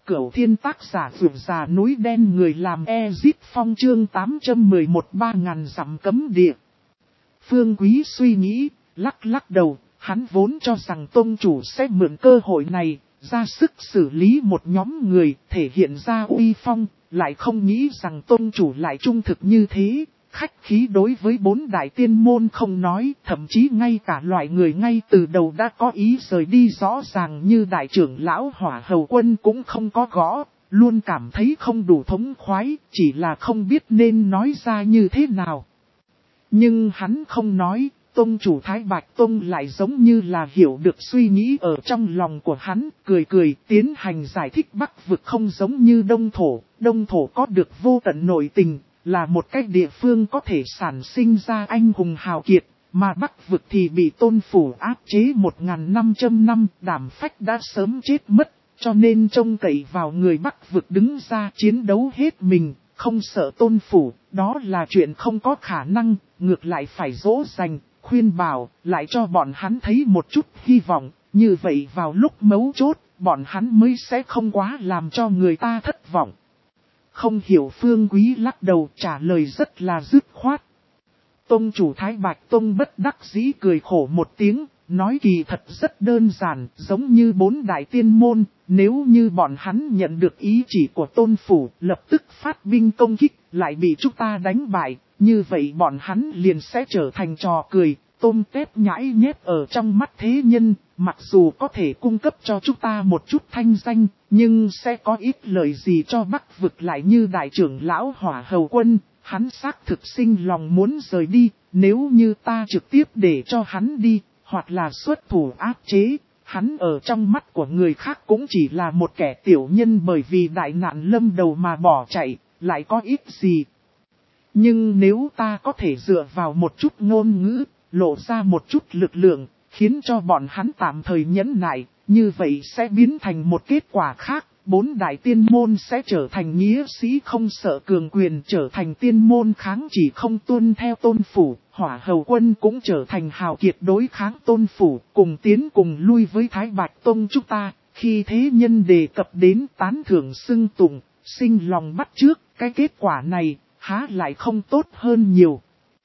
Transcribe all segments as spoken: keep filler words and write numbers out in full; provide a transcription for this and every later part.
Cửu Thiên tác giả vượt già núi đen người làm Ezit Phong chương tám trăm mười một ba ngàn dặm cấm địa. Phương Quý suy nghĩ, lắc lắc đầu, hắn vốn cho rằng tông chủ sẽ mượn cơ hội này, ra sức xử lý một nhóm người, thể hiện ra uy phong, lại không nghĩ rằng tông chủ lại trung thực như thế. Khách khí đối với bốn đại tiên môn không nói, thậm chí ngay cả loại người ngay từ đầu đã có ý rời đi rõ ràng như đại trưởng lão Hỏa Hầu Quân cũng không có gõ, luôn cảm thấy không đủ thống khoái, chỉ là không biết nên nói ra như thế nào. Nhưng hắn không nói, tông chủ Thái Bạch Tông lại giống như là hiểu được suy nghĩ ở trong lòng của hắn, cười cười tiến hành giải thích Bắc vực không giống như Đông Thổ, Đông Thổ có được vô tận nội tình. Là một cách địa phương có thể sản sinh ra anh hùng hào kiệt, mà Bắc vực thì bị tôn phủ áp chế một nghìn năm trăm năm, đảm phách đã sớm chết mất, cho nên trông cậy vào người Bắc vực đứng ra chiến đấu hết mình, không sợ tôn phủ, đó là chuyện không có khả năng, ngược lại phải dỗ dành, khuyên bảo, lại cho bọn hắn thấy một chút hy vọng, như vậy vào lúc mấu chốt, bọn hắn mới sẽ không quá làm cho người ta thất vọng. Không hiểu Phương Quý lắc đầu trả lời rất là dứt khoát. Tông chủ Thái Bạch Tông bất đắc dĩ cười khổ một tiếng, nói kỳ thật rất đơn giản, giống như bốn đại tiên môn, nếu như bọn hắn nhận được ý chỉ của tôn phủ, lập tức phát binh công kích, lại bị chúng ta đánh bại, như vậy bọn hắn liền sẽ trở thành trò cười, tôm tép nhãi nhép ở trong mắt thế nhân, mặc dù có thể cung cấp cho chúng ta một chút thanh danh, nhưng sẽ có ít lời gì cho Bắc vực lại như đại trưởng lão Hỏa Hầu Quân, hắn xác thực sinh lòng muốn rời đi, nếu như ta trực tiếp để cho hắn đi, hoặc là xuất thủ áp chế, hắn ở trong mắt của người khác cũng chỉ là một kẻ tiểu nhân bởi vì đại nạn lâm đầu mà bỏ chạy, lại có ít gì. Nhưng nếu ta có thể dựa vào một chút ngôn ngữ, lộ ra một chút lực lượng, khiến cho bọn hắn tạm thời nhẫn nại, như vậy sẽ biến thành một kết quả khác. Bốn đại tiên môn sẽ trở thành nghĩa sĩ không sợ cường quyền, trở thành tiên môn kháng chỉ không tuân theo tôn phủ, Hỏa Hầu Quân cũng trở thành hào kiệt đối kháng tôn phủ, cùng tiến cùng lui với Thái Bạch Tông chúng ta, khi thế nhân đề cập đến tán thưởng xưng tụng, sinh lòng bắt chước, cái kết quả này, há lại không tốt hơn nhiều.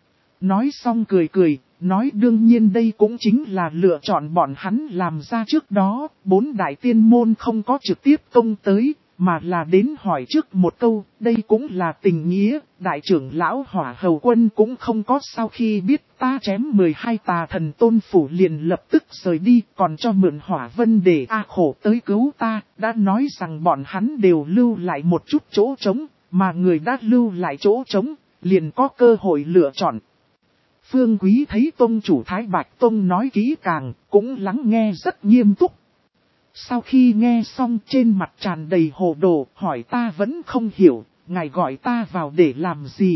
Nói xong cười cười, nói đương nhiên đây cũng chính là lựa chọn bọn hắn làm ra trước đó, bốn đại tiên môn không có trực tiếp công tới, mà là đến hỏi trước một câu, đây cũng là tình nghĩa, đại trưởng lão Hỏa Hầu Quân cũng không có sau khi biết ta chém mười hai tà thần tôn phủ liền lập tức rời đi, còn cho mượn Hỏa Vân để A Khổ tới cứu ta, đã nói rằng bọn hắn đều lưu lại một chút chỗ trống, mà người đã lưu lại chỗ trống, liền có cơ hội lựa chọn. Phương Quý thấy tông chủ Thái Bạch Tông nói kỹ càng, cũng lắng nghe rất nghiêm túc. Sau khi nghe xong trên mặt tràn đầy hồ đồ, hỏi ta vẫn không hiểu, ngài gọi ta vào để làm gì?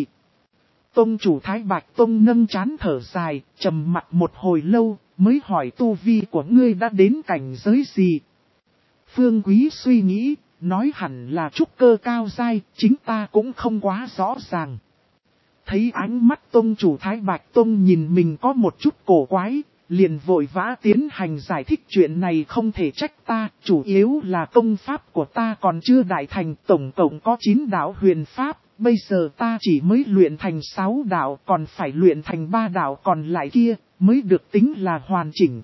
Tông chủ Thái Bạch Tông nâng trán thở dài, trầm mặt một hồi lâu, mới hỏi tu vi của ngươi đã đến cảnh giới gì? Phương Quý suy nghĩ, nói hẳn là trúc cơ cao giai, chính ta cũng không quá rõ ràng. Thấy ánh mắt tông chủ Thái Bạch Tông nhìn mình có một chút cổ quái, liền vội vã tiến hành giải thích chuyện này không thể trách ta, chủ yếu là công pháp của ta còn chưa đại thành, tổng cộng có chín đạo huyền pháp, bây giờ ta chỉ mới luyện thành sáu đạo, còn phải luyện thành ba đạo còn lại kia, mới được tính là hoàn chỉnh.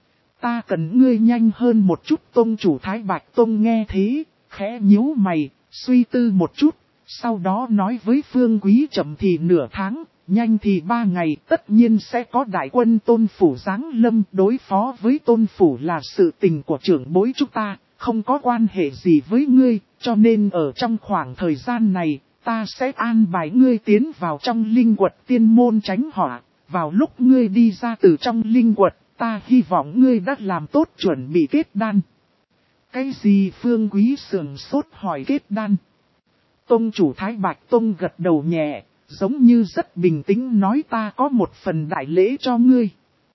Ta cần ngươi nhanh hơn một chút. Tông chủ Thái Bạch Tông nghe thế, khẽ nhíu mày, suy tư một chút. Sau đó nói với Phương Quý chậm thì nửa tháng, nhanh thì ba ngày, tất nhiên sẽ có đại quân tôn phủ giáng lâm. Đối phó với tôn phủ là sự tình của trưởng bối chúng ta, không có quan hệ gì với ngươi, cho nên ở trong khoảng thời gian này, ta sẽ an bài ngươi tiến vào trong linh quật tiên môn tránh họa. Vào lúc ngươi đi ra từ trong linh quật, ta hy vọng ngươi đã làm tốt chuẩn bị kết đan. Cái gì? Phương Quý sườn sốt hỏi kết đan. Tông chủ Thái Bạch Tông gật đầu nhẹ, giống như rất bình tĩnh nói ta có một phần đại lễ cho ngươi.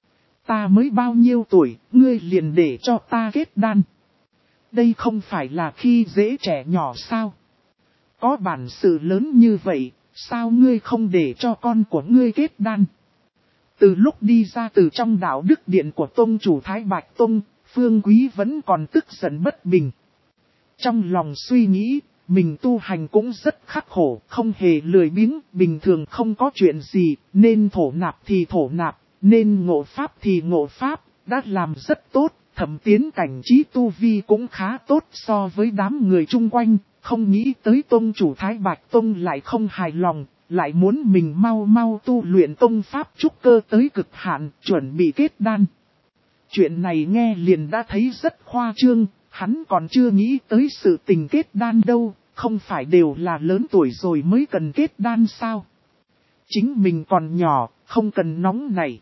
Ta mới bao nhiêu tuổi, ngươi liền để cho ta kết đan. Đây không phải là khi dễ trẻ nhỏ sao? Có bản sự lớn như vậy, sao ngươi không để cho con của ngươi kết đan? Từ lúc đi ra từ trong đạo đức điện của Tông chủ Thái Bạch Tông, Phương Quý vẫn còn tức giận bất bình. Trong lòng suy nghĩ, mình tu hành cũng rất khắc khổ, không hề lười biếng, bình thường không có chuyện gì, nên thổ nạp thì thổ nạp, nên ngộ pháp thì ngộ pháp, đã làm rất tốt, thậm tiến cảnh trí tu vi cũng khá tốt so với đám người chung quanh, không nghĩ tới tông chủ Thái Bạch Tông lại không hài lòng, lại muốn mình mau mau tu luyện tông pháp trúc cơ tới cực hạn, chuẩn bị kết đan. Chuyện này nghe liền đã thấy rất khoa trương, hắn còn chưa nghĩ tới sự tình kết đan đâu, không phải đều là lớn tuổi rồi mới cần kết đan sao. Chính mình còn nhỏ, không cần nóng này.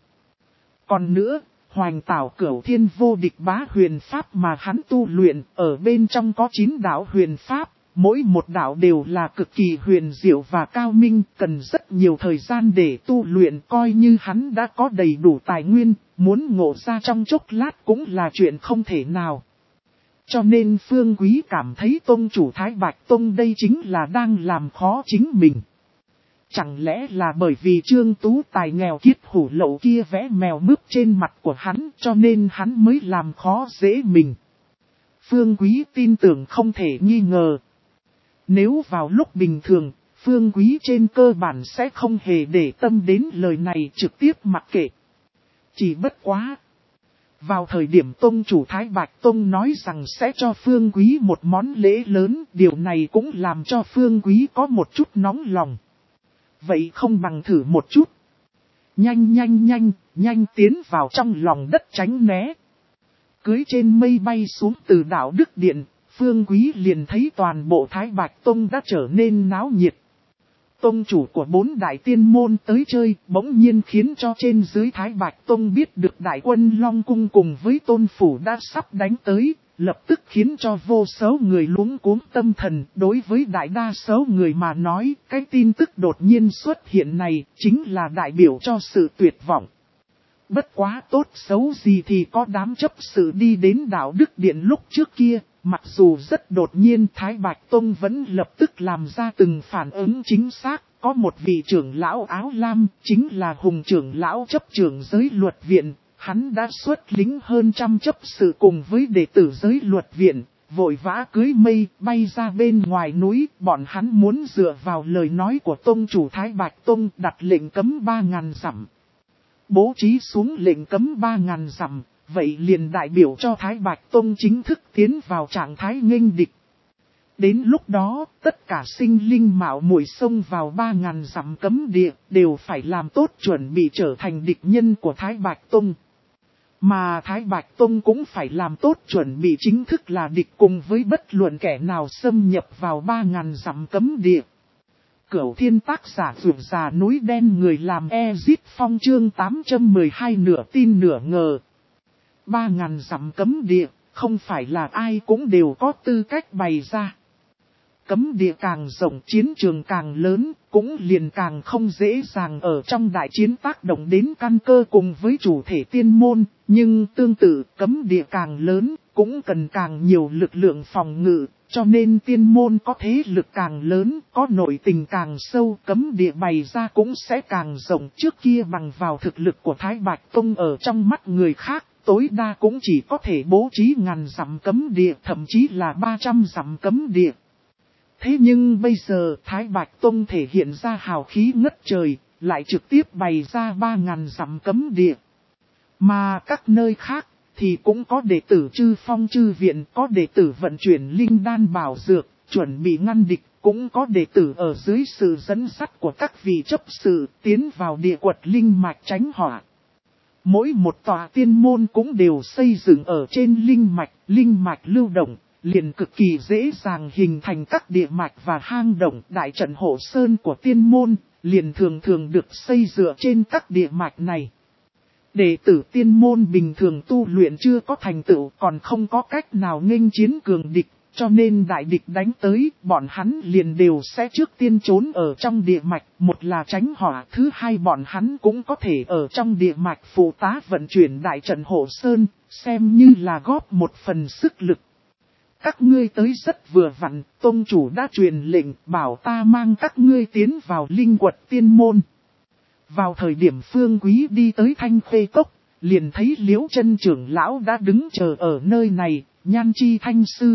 Còn nữa, Hoành Tảo Cửu Thiên vô địch bá huyền pháp mà hắn tu luyện, ở bên trong có chín đạo huyền pháp, mỗi một đạo đều là cực kỳ huyền diệu và cao minh, cần rất nhiều thời gian để tu luyện, coi như hắn đã có đầy đủ tài nguyên, muốn ngộ ra trong chốc lát cũng là chuyện không thể nào. Cho nên Phương Quý cảm thấy tông chủ Thái Bạch Tông đây chính là đang làm khó chính mình. Chẳng lẽ là bởi vì Trương Tú Tài nghèo kiết hủ lậu kia vẽ mèo mướp trên mặt của hắn cho nên hắn mới làm khó dễ mình. Phương Quý tin tưởng không thể nghi ngờ. Nếu vào lúc bình thường, Phương Quý trên cơ bản sẽ không hề để tâm đến lời này trực tiếp mặc kệ. Chỉ bất quá. Vào thời điểm tông chủ Thái Bạch Tông nói rằng sẽ cho Phương Quý một món lễ lớn, điều này cũng làm cho Phương Quý có một chút nóng lòng. Vậy không bằng thử một chút. Nhanh nhanh nhanh, nhanh tiến vào trong lòng đất tránh né. Cưới trên mây bay xuống từ đảo Đức Điện, Phương Quý liền thấy toàn bộ Thái Bạch Tông đã trở nên náo nhiệt. Tông chủ của bốn đại tiên môn tới chơi, bỗng nhiên khiến cho trên dưới Thái Bạch Tông biết được đại quân Long Cung cùng với Tôn Phủ đã sắp đánh tới, lập tức khiến cho vô số người luống cuống tâm thần. Đối với đại đa số người mà nói, cái tin tức đột nhiên xuất hiện này chính là đại biểu cho sự tuyệt vọng. Bất quá tốt xấu gì thì có đám chấp sự đi đến đảo Đức Điện lúc trước kia. Mặc dù rất đột nhiên Thái Bạch Tông vẫn lập tức làm ra từng phản ứng chính xác, có một vị trưởng lão áo lam, chính là Hùng trưởng lão chấp trưởng giới luật viện, hắn đã xuất lính hơn trăm chấp sự cùng với đệ tử giới luật viện, vội vã cưới mây bay ra bên ngoài núi, bọn hắn muốn dựa vào lời nói của tông chủ Thái Bạch Tông đặt lệnh cấm ba ngàn dặm. Bố trí xuống lệnh cấm ba ngàn dặm. Vậy liền đại biểu cho Thái Bạch Tông chính thức tiến vào trạng thái nghênh địch. Đến lúc đó, tất cả sinh linh mạo muội xông vào ba ngàn dặm cấm địa, đều phải làm tốt chuẩn bị trở thành địch nhân của Thái Bạch Tông. Mà Thái Bạch Tông cũng phải làm tốt chuẩn bị chính thức là địch cùng với bất luận kẻ nào xâm nhập vào ba ngàn dặm cấm địa. Cửu Thiên tác giả vượt già núi đen người làm Ezit Phong chương tám trăm mười hai nửa tin nửa ngờ. Ba ngàn dặm cấm địa, không phải là ai cũng đều có tư cách bày ra. Cấm địa càng rộng chiến trường càng lớn, cũng liền càng không dễ dàng ở trong đại chiến tác động đến căn cơ cùng với chủ thể tiên môn. Nhưng tương tự, cấm địa càng lớn, cũng cần càng nhiều lực lượng phòng ngự, cho nên tiên môn có thế lực càng lớn, có nội tình càng sâu, cấm địa bày ra cũng sẽ càng rộng. Trước kia bằng vào thực lực của Thái Bạch Tông ở trong mắt người khác, tối đa cũng chỉ có thể bố trí ngàn dặm cấm địa, thậm chí là ba trăm dặm cấm địa. Thế nhưng bây giờ Thái Bạch Tông thể hiện ra hào khí ngất trời, lại trực tiếp bày ra ba ngàn dặm cấm địa. Mà các nơi khác thì cũng có đệ tử Chư Phong Chư Viện, có đệ tử vận chuyển linh đan bảo dược, chuẩn bị ngăn địch, cũng có đệ tử ở dưới sự dẫn dắt của các vị chấp sự tiến vào địa quật linh mạch tránh họa. Mỗi một tòa tiên môn cũng đều xây dựng ở trên linh mạch, linh mạch lưu động, liền cực kỳ dễ dàng hình thành các địa mạch và hang động. Đại trận hộ sơn của tiên môn, liền thường thường được xây dựa trên các địa mạch này. Đệ tử tiên môn bình thường tu luyện chưa có thành tựu, còn không có cách nào nghênh chiến cường địch, cho nên đại địch đánh tới, bọn hắn liền đều sẽ trước tiên trốn ở trong địa mạch, một là tránh họa, thứ hai bọn hắn cũng có thể ở trong địa mạch phụ tá vận chuyển đại trận hộ sơn, xem như là góp một phần sức lực. Các ngươi tới rất vừa vặn, tông chủ đã truyền lệnh bảo ta mang các ngươi tiến vào linh quật tiên môn. Vào thời điểm Phương Quý đi tới Thanh Khê Cốc, liền thấy Liễu Chân trưởng lão đã đứng chờ ở nơi này, Nhan Chi Thanh sư tỷ,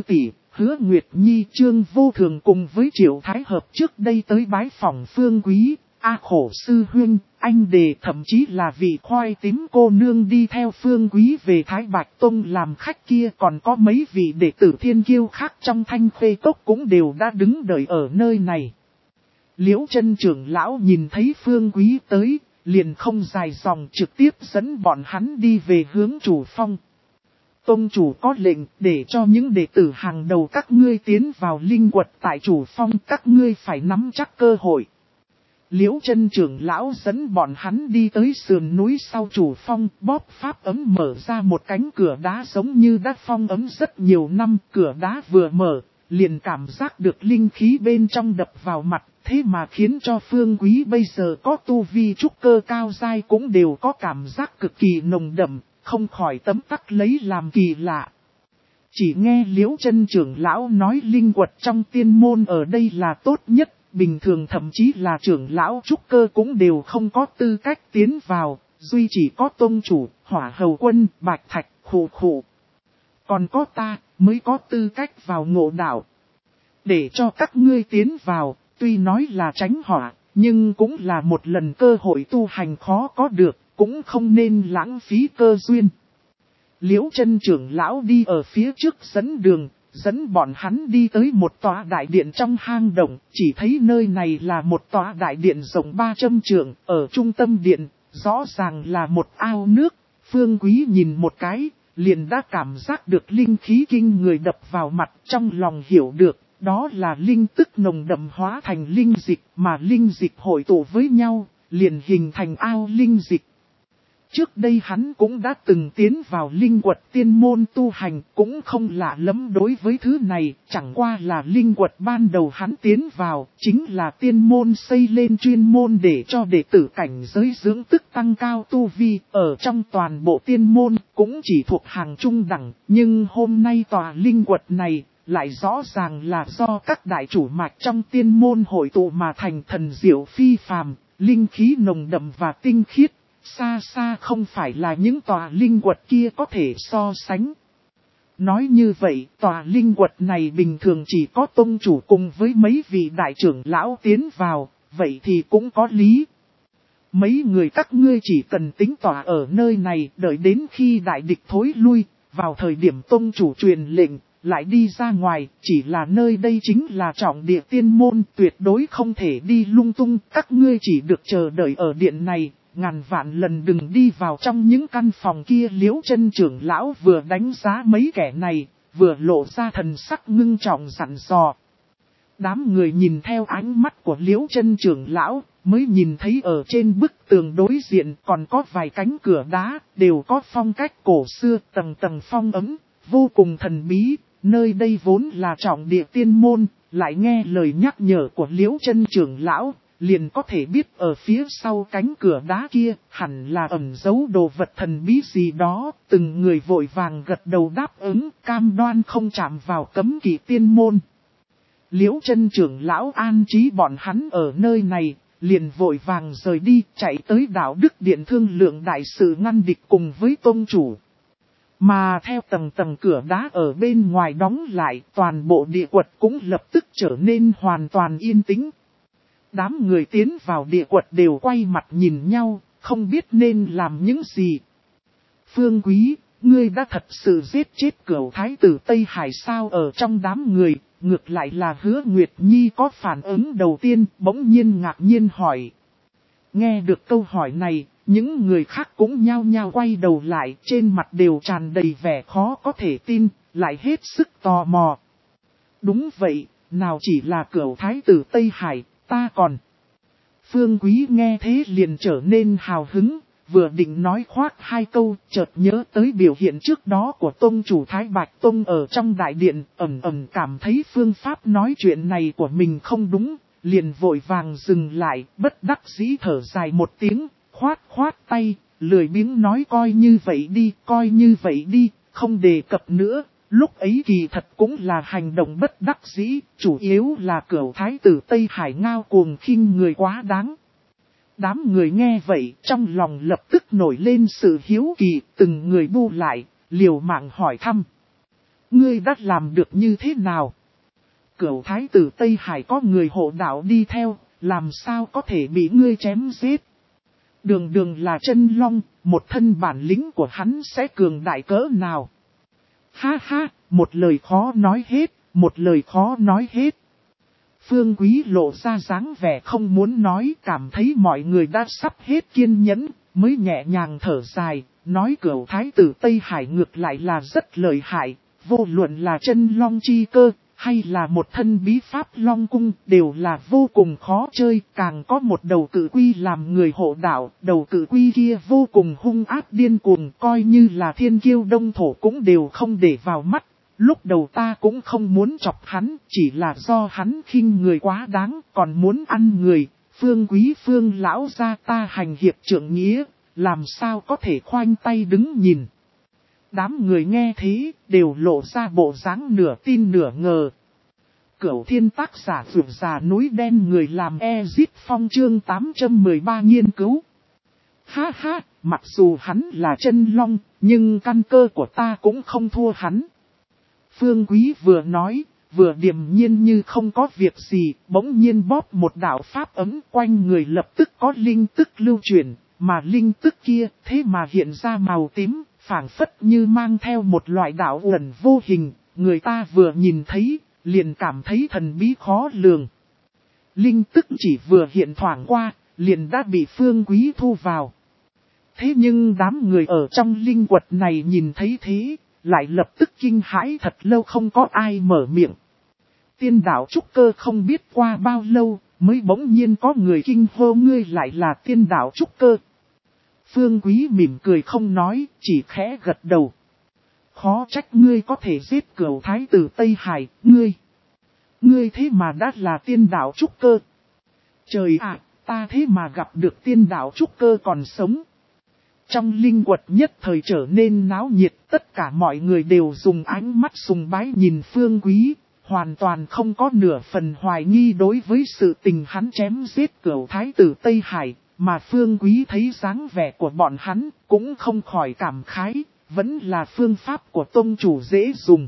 Hứa Nguyệt Nhi, Trương Vô Thường cùng với Triệu Thái Hợp trước đây tới bái phòng Phương Quý, A Khổ Sư Huynh, anh Đề, thậm chí là vị khoai tím cô nương đi theo Phương Quý về Thái Bạch Tông làm khách kia, còn có mấy vị đệ tử thiên kiêu khác trong Thanh Khê Cốc cũng đều đã đứng đợi ở nơi này. Liễu Chân trưởng lão nhìn thấy Phương Quý tới, liền không dài dòng trực tiếp dẫn bọn hắn đi về hướng chủ phong. Tông chủ có lệnh để cho những đệ tử hàng đầu các ngươi tiến vào linh quật tại chủ phong, các ngươi phải nắm chắc cơ hội. Liễu Chân trưởng lão dẫn bọn hắn đi tới sườn núi sau chủ phong, bóp pháp ấm mở ra một cánh cửa đá giống như đã phong ấm rất nhiều năm. Cửa đá vừa mở, liền cảm giác được linh khí bên trong đập vào mặt, thế mà khiến cho Phương Quý bây giờ có tu vi trúc cơ cao dai cũng đều có cảm giác cực kỳ nồng đậm, không khỏi tấm tắc lấy làm kỳ lạ. Chỉ nghe Liễu Chân trưởng lão nói linh quật trong tiên môn ở đây là tốt nhất, bình thường thậm chí là trưởng lão trúc cơ cũng đều không có tư cách tiến vào, duy chỉ có tông chủ, Hỏa Hầu Quân, Bạch Thạch, Khụ Khụ. Còn có ta, mới có tư cách vào ngộ đạo. Để cho các ngươi tiến vào, tuy nói là tránh họa, nhưng cũng là một lần cơ hội tu hành khó có được, cũng không nên lãng phí cơ duyên. Liễu Chân trưởng lão đi ở phía trước dẫn đường, dẫn bọn hắn đi tới một tòa đại điện trong hang động, chỉ thấy nơi này là một tòa đại điện rộng ba trăm trượng, ở trung tâm điện, rõ ràng là một ao nước. Phương Quý nhìn một cái, liền đã cảm giác được linh khí kinh người đập vào mặt, trong lòng hiểu được, đó là linh tức nồng đậm hóa thành linh dịch, mà linh dịch hội tụ với nhau, liền hình thành ao linh dịch. Trước đây hắn cũng đã từng tiến vào linh quật tiên môn tu hành, cũng không lạ lắm đối với thứ này, chẳng qua là linh quật ban đầu hắn tiến vào, chính là tiên môn xây lên chuyên môn để cho đệ tử cảnh giới dưỡng tức tăng cao tu vi, ở trong toàn bộ tiên môn cũng chỉ thuộc hàng trung đẳng, nhưng hôm nay tòa linh quật này lại rõ ràng là do các đại chủ mạch trong tiên môn hội tụ mà thành, thần diệu phi phàm, linh khí nồng đậm và tinh khiết. Xa xa không phải là những tòa linh quật kia có thể so sánh. Nói như vậy, tòa linh quật này bình thường chỉ có tông chủ cùng với mấy vị đại trưởng lão tiến vào, vậy thì cũng có lý. Mấy người các ngươi chỉ cần tính tòa ở nơi này, đợi đến khi đại địch thối lui, vào thời điểm tông chủ truyền lệnh, lại đi ra ngoài, chỉ là nơi đây chính là trọng địa tiên môn, tuyệt đối không thể đi lung tung, các ngươi chỉ được chờ đợi ở điện này. Ngàn vạn lần đừng đi vào trong những căn phòng kia. Liễu Chân trưởng lão vừa đánh giá mấy kẻ này, vừa lộ ra thần sắc ngưng trọng dặn dò. Đám người nhìn theo ánh mắt của Liễu Chân trưởng lão, mới nhìn thấy ở trên bức tường đối diện còn có vài cánh cửa đá, đều có phong cách cổ xưa, tầng tầng phong ấm, vô cùng thần bí. Nơi đây vốn là trọng địa tiên môn, lại nghe lời nhắc nhở của Liễu Chân trưởng lão, liền có thể biết ở phía sau cánh cửa đá kia, hẳn là ẩn giấu đồ vật thần bí gì đó. Từng người vội vàng gật đầu đáp ứng, cam đoan không chạm vào cấm kỵ tiên môn. Liễu Chân trưởng lão an trí bọn hắn ở nơi này, liền vội vàng rời đi, chạy tới Đạo Đức Điện thương lượng đại sự ngăn địch cùng với tông chủ. Mà theo tầng tầng cửa đá ở bên ngoài đóng lại, toàn bộ địa quật cũng lập tức trở nên hoàn toàn yên tĩnh. Đám người tiến vào địa quật đều quay mặt nhìn nhau, không biết nên làm những gì. Phương Quý, ngươi đã thật sự giết chết Cửu Thái tử Tây Hải sao? Ở trong đám người, ngược lại là Hứa Nguyệt Nhi có phản ứng đầu tiên, bỗng nhiên ngạc nhiên hỏi. Nghe được câu hỏi này, những người khác cũng nhao nhao quay đầu lại, trên mặt đều tràn đầy vẻ khó có thể tin, lại hết sức tò mò. Đúng vậy, nào chỉ là Cửu Thái tử Tây Hải, ta còn. Phương Quý nghe thế liền trở nên hào hứng, vừa định nói khoác hai câu, chợt nhớ tới biểu hiện trước đó của tông chủ Thái Bạch Tông ở trong đại điện, ẩn ẩn cảm thấy phương pháp nói chuyện này của mình không đúng, liền vội vàng dừng lại, bất đắc dĩ thở dài một tiếng, khoát khoát tay, lười biếng nói coi như vậy đi, coi như vậy đi, không đề cập nữa. Lúc ấy kỳ thật cũng là hành động bất đắc dĩ, chủ yếu là Cửu Thái tử Tây Hải ngao cuồng khinh người quá đáng. Đám người nghe vậy, trong lòng lập tức nổi lên sự hiếu kỳ, từng người bu lại, liều mạng hỏi thăm. Ngươi đã làm được như thế nào? Cửu thái tử Tây Hải có người hộ đạo đi theo, làm sao có thể bị ngươi chém giết? Đường đường là chân long, một thân bản lĩnh của hắn sẽ cường đại cỡ nào? Ha ha, một lời khó nói hết, một lời khó nói hết. Phương Quý lộ ra dáng vẻ không muốn nói, cảm thấy mọi người đã sắp hết kiên nhẫn, mới nhẹ nhàng thở dài, nói cửu thái tử Tây Hải ngược lại là rất lợi hại, vô luận là chân long chi cơ, hay là một thân bí pháp long cung, đều là vô cùng khó chơi, càng có một đầu cử quy làm người hộ đạo, đầu cử quy kia vô cùng hung ác điên cuồng, coi như là thiên kiêu đông thổ cũng đều không để vào mắt. Lúc đầu ta cũng không muốn chọc hắn, chỉ là do hắn khinh người quá đáng, còn muốn ăn người, Phương Quý Phương lão gia ta hành hiệp trượng nghĩa, làm sao có thể khoanh tay đứng nhìn. Đám người nghe thế, đều lộ ra bộ dáng nửa tin nửa ngờ. Cửu thiên tác giả vượt già núi đen người làm Ezit Phong chương tám trăm mười ba nghiên cứu. Ha ha, mặc dù hắn là chân long, nhưng căn cơ của ta cũng không thua hắn. Phương Quý vừa nói, vừa điềm nhiên như không có việc gì, bỗng nhiên bóp một đạo pháp ấm quanh người lập tức có linh tức lưu chuyển, mà linh tức kia thế mà hiện ra màu tím, phảng phất như mang theo một loại đạo ẩn vô hình, người ta vừa nhìn thấy, liền cảm thấy thần bí khó lường. Linh tức chỉ vừa hiện thoảng qua, liền đã bị Phương Quý thu vào. Thế nhưng đám người ở trong linh quật này nhìn thấy thế, lại lập tức kinh hãi thật lâu không có ai mở miệng. Tiên đạo trúc cơ không biết qua bao lâu, mới bỗng nhiên có người kinh hô ngươi lại là tiên đạo trúc cơ. Phương Quý mỉm cười không nói, chỉ khẽ gật đầu. Khó trách ngươi có thể giết cửu thái tử Tây Hải, ngươi. Ngươi thế mà đã là tiên đạo trúc cơ. Trời ạ, ta thế mà gặp được tiên đạo trúc cơ còn sống. Trong linh quật nhất thời trở nên náo nhiệt, tất cả mọi người đều dùng ánh mắt sùng bái nhìn Phương Quý, hoàn toàn không có nửa phần hoài nghi đối với sự tình hắn chém giết cửu thái tử Tây Hải, mà Phương Quý thấy dáng vẻ của bọn hắn cũng không khỏi cảm khái, vẫn là phương pháp của tông chủ dễ dùng.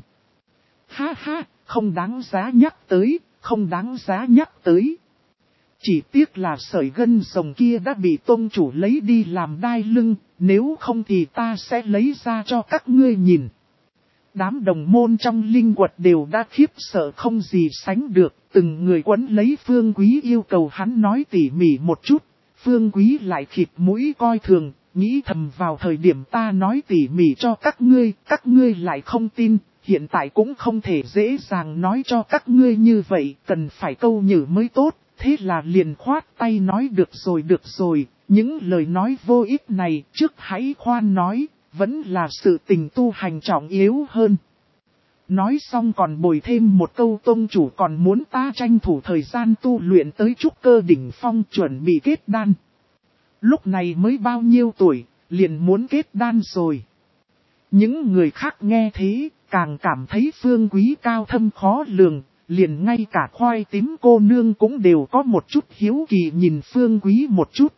Ha ha, không đáng giá nhắc tới, không đáng giá nhắc tới. Chỉ tiếc là sợi gân rồng kia đã bị tông chủ lấy đi làm đai lưng, nếu không thì ta sẽ lấy ra cho các ngươi nhìn. Đám đồng môn trong linh quật đều đã khiếp sợ không gì sánh được, từng người quấn lấy Phương Quý yêu cầu hắn nói tỉ mỉ một chút. Phương Quý lại khịt mũi coi thường, nghĩ thầm vào thời điểm ta nói tỉ mỉ cho các ngươi, các ngươi lại không tin, hiện tại cũng không thể dễ dàng nói cho các ngươi như vậy, cần phải câu nhử mới tốt. Thế là liền khoát tay nói được rồi được rồi, những lời nói vô ích này trước hãy khoan nói, vẫn là sự tình tu hành trọng yếu hơn. Nói xong còn bồi thêm một câu tông chủ còn muốn ta tranh thủ thời gian tu luyện tới trúc cơ đỉnh phong chuẩn bị kết đan. Lúc này mới bao nhiêu tuổi, liền muốn kết đan rồi. Những người khác nghe thế, càng cảm thấy Phương Quý cao thâm khó lường. Liền ngay cả khoai tím cô nương cũng đều có một chút hiếu kỳ nhìn Phương Quý một chút.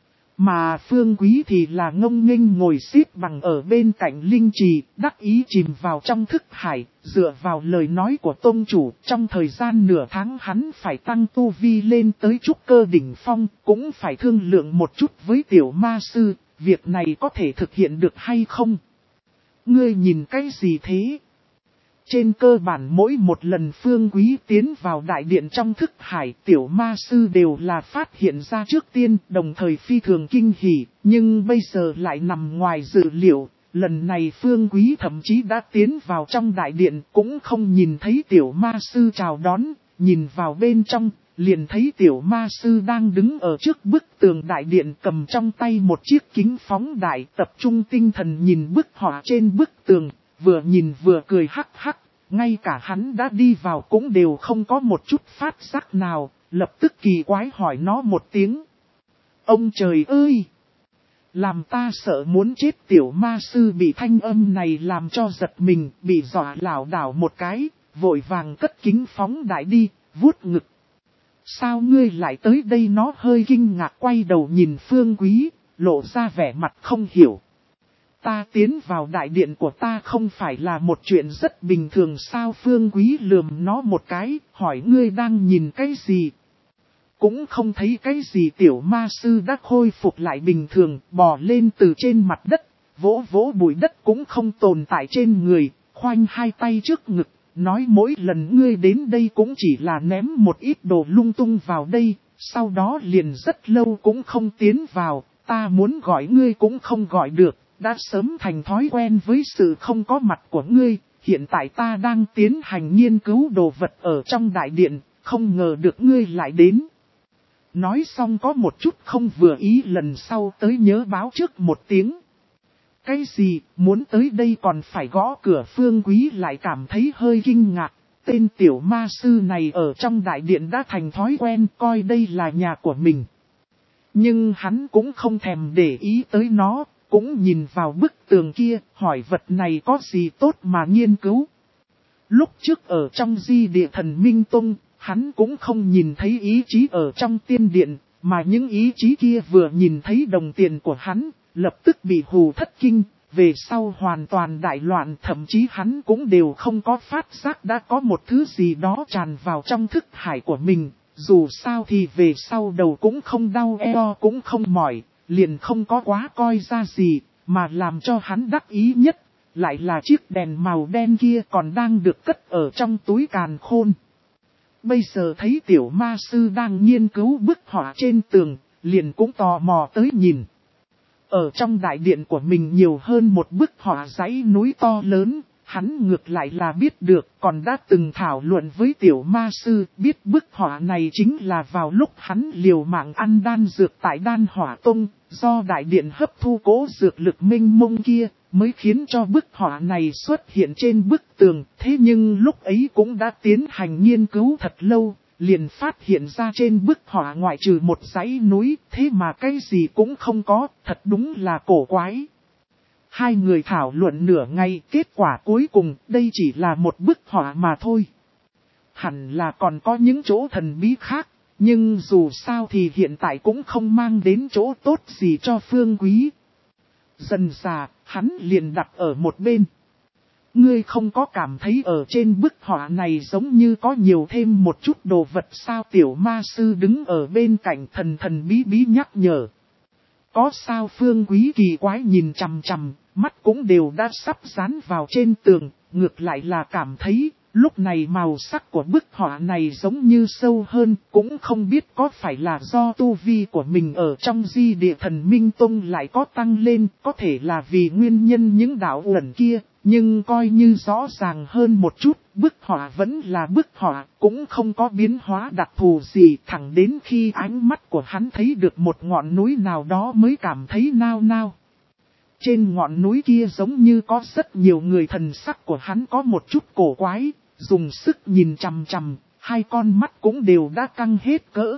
Mà Phương Quý thì là ngông nghênh ngồi xếp bằng ở bên cạnh linh trì, đắc ý chìm vào trong thức hải, dựa vào lời nói của tông chủ, trong thời gian nửa tháng hắn phải tăng tu vi lên tới trúc cơ đỉnh phong, cũng phải thương lượng một chút với tiểu ma sư, việc này có thể thực hiện được hay không? Ngươi nhìn cái gì thế? Trên cơ bản mỗi một lần Phương Quý tiến vào đại điện trong thức hải tiểu ma sư đều là phát hiện ra trước tiên đồng thời phi thường kinh hỉ, nhưng bây giờ lại nằm ngoài dự liệu, lần này Phương Quý thậm chí đã tiến vào trong đại điện cũng không nhìn thấy tiểu ma sư chào đón, nhìn vào bên trong, liền thấy tiểu ma sư đang đứng ở trước bức tường đại điện cầm trong tay một chiếc kính phóng đại tập trung tinh thần nhìn bức họa trên bức tường. Vừa nhìn vừa cười hắc hắc, ngay cả hắn đã đi vào cũng đều không có một chút phát giác nào, lập tức kỳ quái hỏi nó một tiếng. Ông trời ơi! Làm ta sợ muốn chết tiểu ma sư bị thanh âm này làm cho giật mình, bị dọa lảo đảo một cái, vội vàng cất kính phóng đại đi, vuốt ngực. Sao ngươi lại tới đây nó hơi kinh ngạc quay đầu nhìn Phương Quý, lộ ra vẻ mặt không hiểu. ta tiến vào đại điện của ta không phải là một chuyện rất bình thường sao? Phương Quý lườm nó một cái, hỏi ngươi đang nhìn cái gì? Cũng không thấy cái gì. Tiểu ma sư đã khôi phục lại bình thường, bò lên từ trên mặt đất, vỗ vỗ bụi đất cũng không tồn tại trên người, khoanh hai tay trước ngực, nói mỗi lần ngươi đến đây cũng chỉ là ném một ít đồ lung tung vào đây, sau đó liền rất lâu cũng không tiến vào, ta muốn gọi ngươi cũng không gọi được, đã sớm thành thói quen với sự không có mặt của ngươi, hiện tại ta đang tiến hành nghiên cứu đồ vật ở trong đại điện, không ngờ được ngươi lại đến. Nói xong có một chút không vừa ý, lần sau tới nhớ báo trước một tiếng. Cái gì, muốn tới đây còn phải gõ cửa? Phương Quý lại cảm thấy hơi kinh ngạc. Tên tiểu ma sư này ở trong đại điện đã thành thói quen, coi đây là nhà của mình. Nhưng hắn cũng không thèm để ý tới nó, cũng nhìn vào bức tường kia, hỏi vật này có gì tốt mà nghiên cứu. Lúc trước ở trong Di Địa Thần Minh Tông, hắn cũng không nhìn thấy ý chí ở trong tiên điện, mà những ý chí kia vừa nhìn thấy đồng tiền của hắn, lập tức bị hù thất kinh, về sau hoàn toàn đại loạn, thậm chí hắn cũng đều không có phát giác đã có một thứ gì đó tràn vào trong thức hải của mình, dù sao thì về sau đầu cũng không đau eo cũng không mỏi, liền không có quá coi ra gì, mà làm cho hắn đắc ý nhất, lại là chiếc đèn màu đen kia còn đang được cất ở trong túi càn khôn. Bây giờ thấy tiểu ma sư đang nghiên cứu bức họa trên tường, liền cũng tò mò tới nhìn. Ở trong đại điện của mình nhiều hơn một bức họa dãy núi to lớn, hắn ngược lại là biết được, còn đã từng thảo luận với tiểu ma sư, biết bức họa này chính là vào lúc hắn liều mạng ăn đan dược tại Đan Hỏa Tông, do đại điện hấp thu cố dược lực minh mông kia, mới khiến cho bức họa này xuất hiện trên bức tường. Thế nhưng lúc ấy cũng đã tiến hành nghiên cứu thật lâu, liền phát hiện ra trên bức họa ngoại trừ một dãy núi, thế mà cái gì cũng không có, thật đúng là cổ quái. Hai người thảo luận nửa ngày, kết quả cuối cùng đây chỉ là một bức họa mà thôi. Hẳn là còn có những chỗ thần bí khác, nhưng dù sao thì hiện tại cũng không mang đến chỗ tốt gì cho Phương Quý. Dần dà, hắn liền đặt ở một bên. Ngươi không có cảm thấy ở trên bức họa này giống như có nhiều thêm một chút đồ vật sao? Tiểu ma sư đứng ở bên cạnh thần thần bí bí nhắc nhở. Có sao? Phương Quý kỳ quái nhìn chằm chằm, mắt cũng đều đã sắp dán vào trên tường, ngược lại là cảm thấy, lúc này màu sắc của bức họa này giống như sâu hơn, cũng không biết có phải là do tu vi của mình ở trong Di Địa Thần Minh Tông lại có tăng lên, có thể là vì nguyên nhân những đạo uẩn kia, nhưng coi như rõ ràng hơn một chút, bức họa vẫn là bức họa, cũng không có biến hóa đặc thù gì, thẳng đến khi ánh mắt của hắn thấy được một ngọn núi nào đó mới cảm thấy nao nao. Trên ngọn núi kia giống như có rất nhiều người, thần sắc của hắn có một chút cổ quái, dùng sức nhìn chằm chằm, hai con mắt cũng đều đã căng hết cỡ.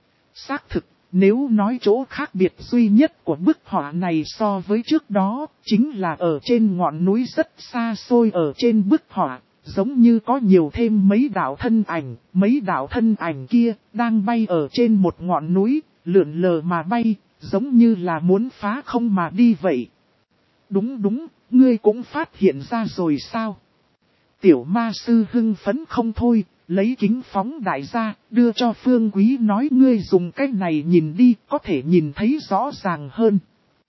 Xác thực, nếu nói chỗ khác biệt duy nhất của bức họa này so với trước đó, chính là ở trên ngọn núi rất xa xôi ở trên bức họa, giống như có nhiều thêm mấy đạo thân ảnh, mấy đạo thân ảnh kia đang bay ở trên một ngọn núi, lượn lờ mà bay, giống như là muốn phá không mà đi vậy. Đúng đúng, ngươi cũng phát hiện ra rồi sao? Tiểu ma sư hưng phấn không thôi, lấy kính phóng đại ra, đưa cho Phương Quý nói ngươi dùng cái này nhìn đi, có thể nhìn thấy rõ ràng hơn.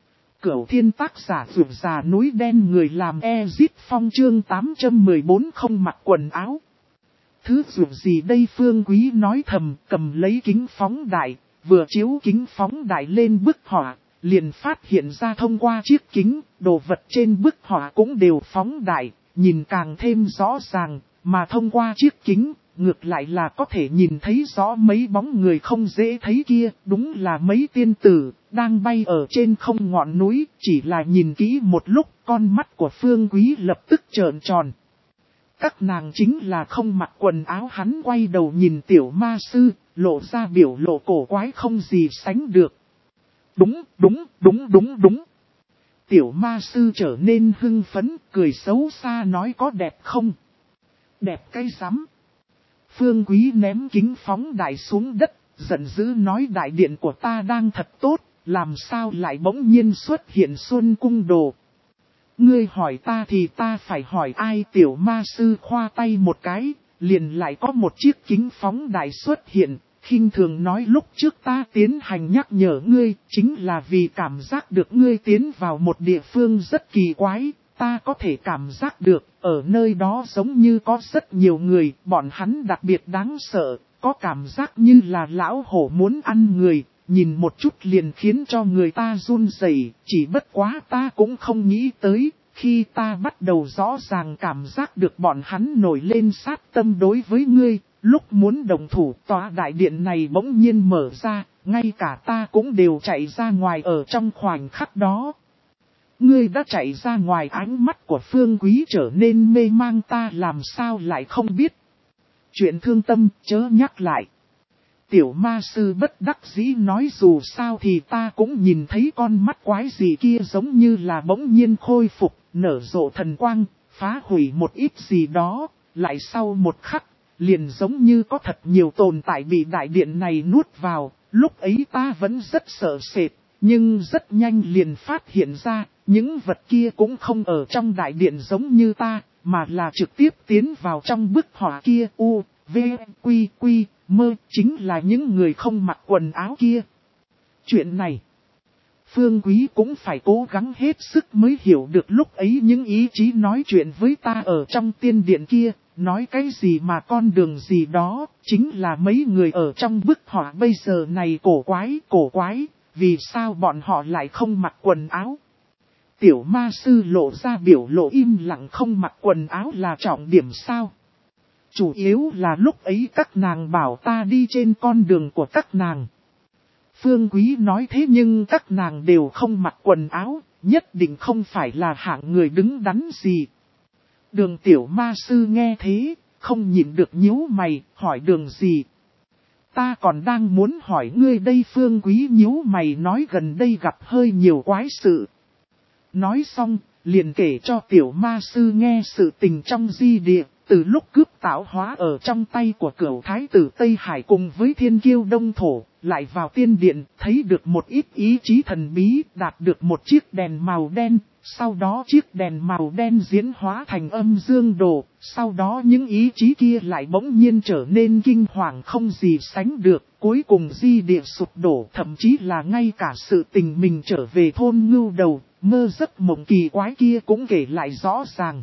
Cửu Thiên tác giả vượt già núi đen người làm Ezit Phong chương tám trăm mười bốn không mặc quần áo. Thứ vượt gì đây? Phương Quý nói thầm, cầm lấy kính phóng đại, vừa chiếu kính phóng đại lên bức họa, liền phát hiện ra thông qua chiếc kính, đồ vật trên bức họa cũng đều phóng đại, nhìn càng thêm rõ ràng, mà thông qua chiếc kính, ngược lại là có thể nhìn thấy rõ mấy bóng người không dễ thấy kia, đúng là mấy tiên tử, đang bay ở trên không ngọn núi, chỉ là nhìn kỹ một lúc, con mắt của Phương Quý lập tức trợn tròn. Các nàng chính là không mặc quần áo. Hắn quay đầu nhìn tiểu ma sư, lộ ra biểu lộ cổ quái không gì sánh được. Đúng, đúng, đúng, đúng, đúng. Tiểu ma sư trở nên hưng phấn, cười xấu xa nói có đẹp không? Đẹp cái rắm. Phương Quý ném kính phóng đại xuống đất, giận dữ nói đại điện của ta đang thật tốt, làm sao lại bỗng nhiên xuất hiện Xuân Cung Đồ. Ngươi hỏi ta thì ta phải hỏi ai? Tiểu ma sư khoa tay một cái, liền lại có một chiếc kính phóng đại xuất hiện, khinh thường nói lúc trước ta tiến hành nhắc nhở ngươi, chính là vì cảm giác được ngươi tiến vào một địa phương rất kỳ quái, ta có thể cảm giác được, ở nơi đó giống như có rất nhiều người, bọn hắn đặc biệt đáng sợ, có cảm giác như là lão hổ muốn ăn người, nhìn một chút liền khiến cho người ta run rẩy. Chỉ bất quá ta cũng không nghĩ tới, khi ta bắt đầu rõ ràng cảm giác được bọn hắn nổi lên sát tâm đối với ngươi, lúc muốn đồng thủ tòa đại điện này bỗng nhiên mở ra, ngay cả ta cũng đều chạy ra ngoài ở trong khoảnh khắc đó. Ngươi đã chạy ra ngoài, ánh mắt của Phương Quý trở nên mê mang, ta làm sao lại không biết. Chuyện thương tâm chớ nhắc lại. Tiểu ma sư bất đắc dĩ nói dù sao thì ta cũng nhìn thấy con mắt quái gì kia giống như là bỗng nhiên khôi phục, nở rộ thần quang, phá hủy một ít gì đó, lại sau một khắc, liền giống như có thật nhiều tồn tại bị đại điện này nuốt vào, lúc ấy ta vẫn rất sợ sệt, nhưng rất nhanh liền phát hiện ra, những vật kia cũng không ở trong đại điện giống như ta, mà là trực tiếp tiến vào trong bức họa kia. U, V, Quy, Quy, Mơ, chính là những người không mặc quần áo kia. Chuyện này, Phương Quý cũng phải cố gắng hết sức mới hiểu được lúc ấy những ý chí nói chuyện với ta ở trong tiên điện kia, nói cái gì mà con đường gì đó, chính là mấy người ở trong bức họa bây giờ này cổ quái, cổ quái, vì sao bọn họ lại không mặc quần áo. Tiểu ma sư lộ ra biểu lộ im lặng, không mặc quần áo là trọng điểm sao? Chủ yếu là lúc ấy các nàng bảo ta đi trên con đường của các nàng. Phương Quý nói thế nhưng các nàng đều không mặc quần áo, nhất định không phải là hạng người đứng đắn gì. Đường tiểu ma sư nghe thế, không nhịn được nhíu mày, hỏi đường gì? Ta còn đang muốn hỏi ngươi đây. Phương Quý nhíu mày nói gần đây gặp hơi nhiều quái sự. Nói xong, liền kể cho tiểu ma sư nghe sự tình trong di địa, từ lúc cướp tạo hóa ở trong tay của cửu thái tử Tây Hải cùng với thiên kiêu đông thổ, lại vào tiên điện, thấy được một ít ý chí thần bí, đạt được một chiếc đèn màu đen, sau đó chiếc đèn màu đen diễn hóa thành âm dương đồ, sau đó những ý chí kia lại bỗng nhiên trở nên kinh hoàng không gì sánh được, cuối cùng di địa sụp đổ, thậm chí là ngay cả sự tình mình trở về thôn ngưu đầu, mơ giấc mộng kỳ quái kia cũng kể lại rõ ràng.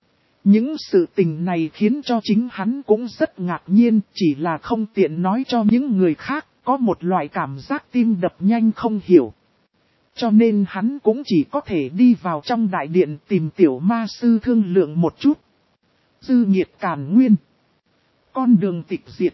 Những sự tình này khiến cho chính hắn cũng rất ngạc nhiên, chỉ là không tiện nói cho những người khác, có một loại cảm giác tim đập nhanh không hiểu. Cho nên hắn cũng chỉ có thể đi vào trong đại điện tìm tiểu ma sư thương lượng một chút. Dư nhiệt càn nguyên. Con đường tịch diệt.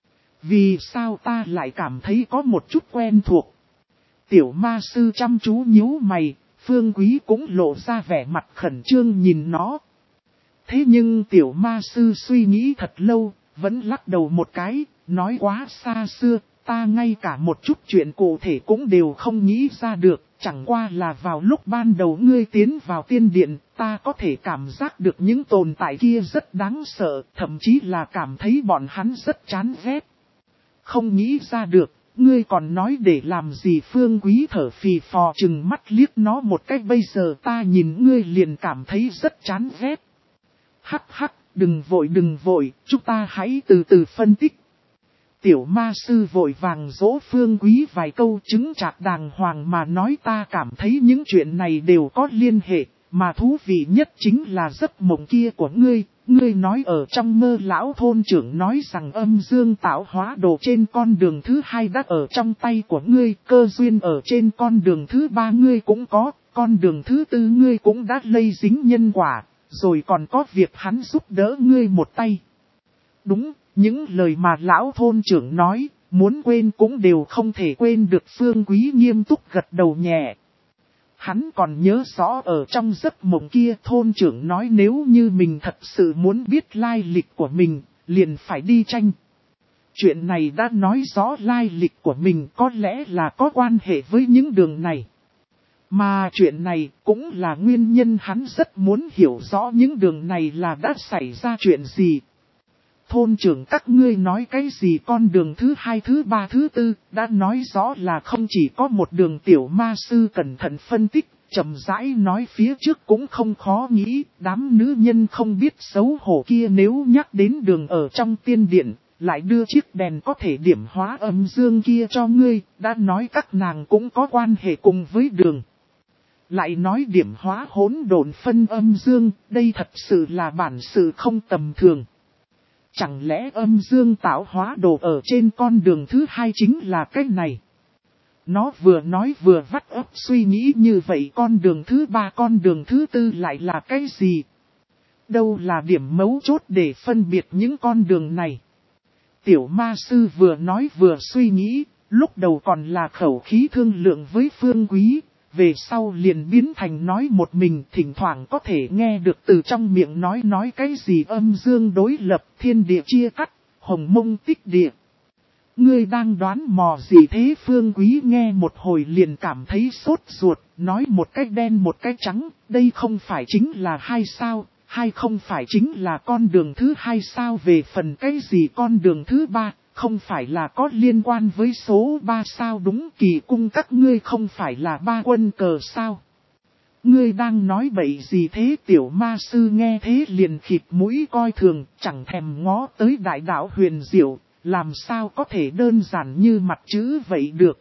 Vì sao ta lại cảm thấy có một chút quen thuộc? Tiểu ma sư chăm chú nhíu mày, Phương Quý cũng lộ ra vẻ mặt khẩn trương nhìn nó. Thế nhưng tiểu ma sư suy nghĩ thật lâu, vẫn lắc đầu một cái, nói quá xa xưa, ta ngay cả một chút chuyện cụ thể cũng đều không nghĩ ra được, chẳng qua là vào lúc ban đầu ngươi tiến vào tiên điện, ta có thể cảm giác được những tồn tại kia rất đáng sợ, thậm chí là cảm thấy bọn hắn rất chán ghét. Không nghĩ ra được, ngươi còn nói để làm gì? Phương Quý thở phì phò chừng mắt liếc nó một cách, bây giờ ta nhìn ngươi liền cảm thấy rất chán ghét. Hắc hắc, đừng vội đừng vội, chúng ta hãy từ từ phân tích. Tiểu ma sư vội vàng dỗ Phương Quý vài câu chứng chạc đàng hoàng mà nói, ta cảm thấy những chuyện này đều có liên hệ, mà thú vị nhất chính là giấc mộng kia của ngươi. Ngươi nói ở trong mơ lão thôn trưởng nói rằng âm dương tạo hóa đồ trên con đường thứ hai đã ở trong tay của ngươi, cơ duyên ở trên con đường thứ ba ngươi cũng có, con đường thứ tư ngươi cũng đã lây dính nhân quả. Rồi còn có việc hắn giúp đỡ ngươi một tay. Đúng, những lời mà lão thôn trưởng nói, muốn quên cũng đều không thể quên được. Phương Quý nghiêm túc gật đầu nhẹ. Hắn còn nhớ rõ ở trong giấc mộng kia thôn trưởng nói nếu như mình thật sự muốn biết lai lịch của mình, liền phải đi tranh. Chuyện này đã nói rõ lai lịch của mình có lẽ là có quan hệ với những đường này. Mà chuyện này cũng là nguyên nhân hắn rất muốn hiểu rõ những đường này là đã xảy ra chuyện gì. Thôn trưởng các ngươi nói cái gì? Con đường thứ hai, thứ ba, thứ tư, đã nói rõ là không chỉ có một đường. Tiểu ma sư cẩn thận phân tích, chậm rãi nói phía trước cũng không khó nghĩ, đám nữ nhân không biết xấu hổ kia nếu nhắc đến đường ở trong tiên điện, lại đưa chiếc đèn có thể điểm hóa âm dương kia cho ngươi, đã nói các nàng cũng có quan hệ cùng với đường. Lại nói điểm hóa hỗn độn phân âm dương, đây thật sự là bản sự không tầm thường. Chẳng lẽ âm dương tạo hóa đồ ở trên con đường thứ hai chính là cái này? Nó vừa nói vừa vắt óc suy nghĩ như vậy, con đường thứ ba con đường thứ tư lại là cái gì? Đâu là điểm mấu chốt để phân biệt những con đường này? Tiểu ma sư vừa nói vừa suy nghĩ, lúc đầu còn là khẩu khí thương lượng với Phương Quý, về sau liền biến thành nói một mình, thỉnh thoảng có thể nghe được từ trong miệng nói nói cái gì âm dương đối lập, thiên địa chia cắt, hồng mông tích địa. Ngươi đang đoán mò gì thế? Phương Quý nghe một hồi liền cảm thấy sốt ruột, nói một cái đen một cái trắng, đây không phải chính là hai sao, hay không phải chính là con đường thứ hai sao? Về phần cái gì con đường thứ ba, không phải là có liên quan với số ba sao? Đúng, kỳ cung các ngươi không phải là ba quân cờ sao? Ngươi đang nói bậy gì thế? Tiểu ma sư nghe thế liền khịt mũi coi thường, chẳng thèm ngó tới đại đạo huyền diệu, làm sao có thể đơn giản như mặt chữ vậy được.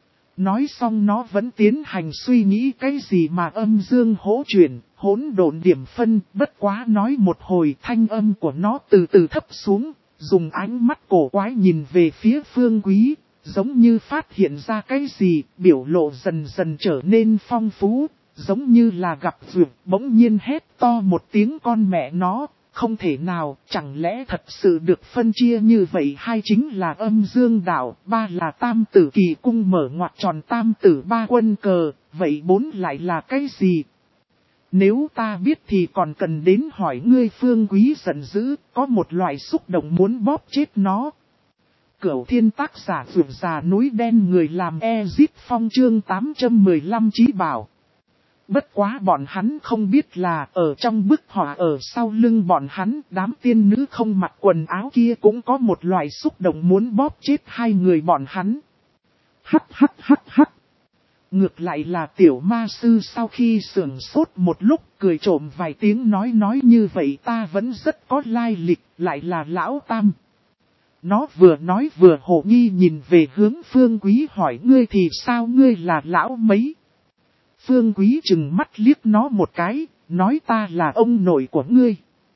Nói xong nó vẫn tiến hành suy nghĩ cái gì mà âm dương hỗ chuyển, hỗn độn điểm phân, bất quá nói một hồi thanh âm của nó từ từ thấp xuống, dùng ánh mắt cổ quái nhìn về phía Phương Quý, giống như phát hiện ra cái gì, biểu lộ dần dần trở nên phong phú, giống như là gặp vượt, bỗng nhiên hét to một tiếng con mẹ nó. Không thể nào, chẳng lẽ thật sự được phân chia như vậy? Hai chính là âm dương đạo, ba là tam tử kỳ cung mở ngoặc tròn tam tử ba quân cờ, vậy bốn lại là cái gì? Nếu ta biết thì còn cần đến hỏi ngươi. Phương Quý giận dữ, có một loại xúc động muốn bóp chết nó. Cửu thiên tác giả vượt già núi đen người làm Ezip Phong chương tám trăm mười lăm chí bảo. Bất quá bọn hắn không biết là ở trong bức họa ở sau lưng bọn hắn, đám tiên nữ không mặc quần áo kia cũng có một loại xúc động muốn bóp chết hai người bọn hắn. Hắc hắc hắc hắc. Ngược lại là tiểu ma sư sau khi sưởng sốt một lúc cười trộm vài tiếng nói nói như vậy ta vẫn rất có lai lịch, lại là lão tam. Nó vừa nói vừa hồ nghi nhìn về hướng Phương Quý hỏi ngươi thì sao, ngươi là lão mấy? Phương Quý chừng mắt liếc nó một cái, nói ta là ông nội của ngươi.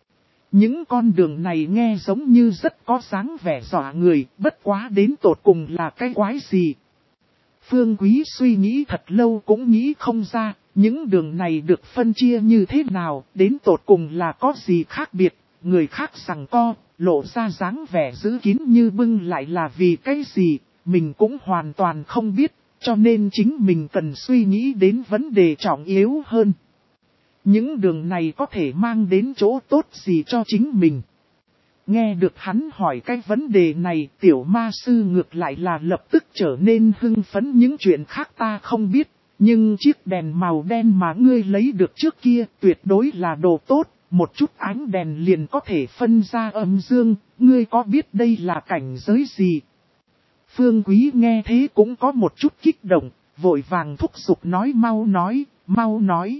Những con đường này nghe giống như rất có dáng vẻ dọa người, bất quá đến tột cùng là cái quái gì. Phương Quý suy nghĩ thật lâu cũng nghĩ không ra, những đường này được phân chia như thế nào, đến tột cùng là có gì khác biệt, người khác rằng co, lộ ra dáng vẻ giữ kín như bưng lại là vì cái gì, mình cũng hoàn toàn không biết. Cho nên chính mình cần suy nghĩ đến vấn đề trọng yếu hơn. Những đường này có thể mang đến chỗ tốt gì cho chính mình? Nghe được hắn hỏi cái vấn đề này, tiểu ma sư ngược lại là lập tức trở nên hưng phấn. Những chuyện khác ta không biết, nhưng chiếc đèn màu đen mà ngươi lấy được trước kia tuyệt đối là đồ tốt. Một chút ánh đèn liền có thể phân ra âm dương, ngươi có biết đây là cảnh giới gì? Phương Quý nghe thế cũng có một chút kích động, vội vàng thúc giục nói mau nói, mau nói.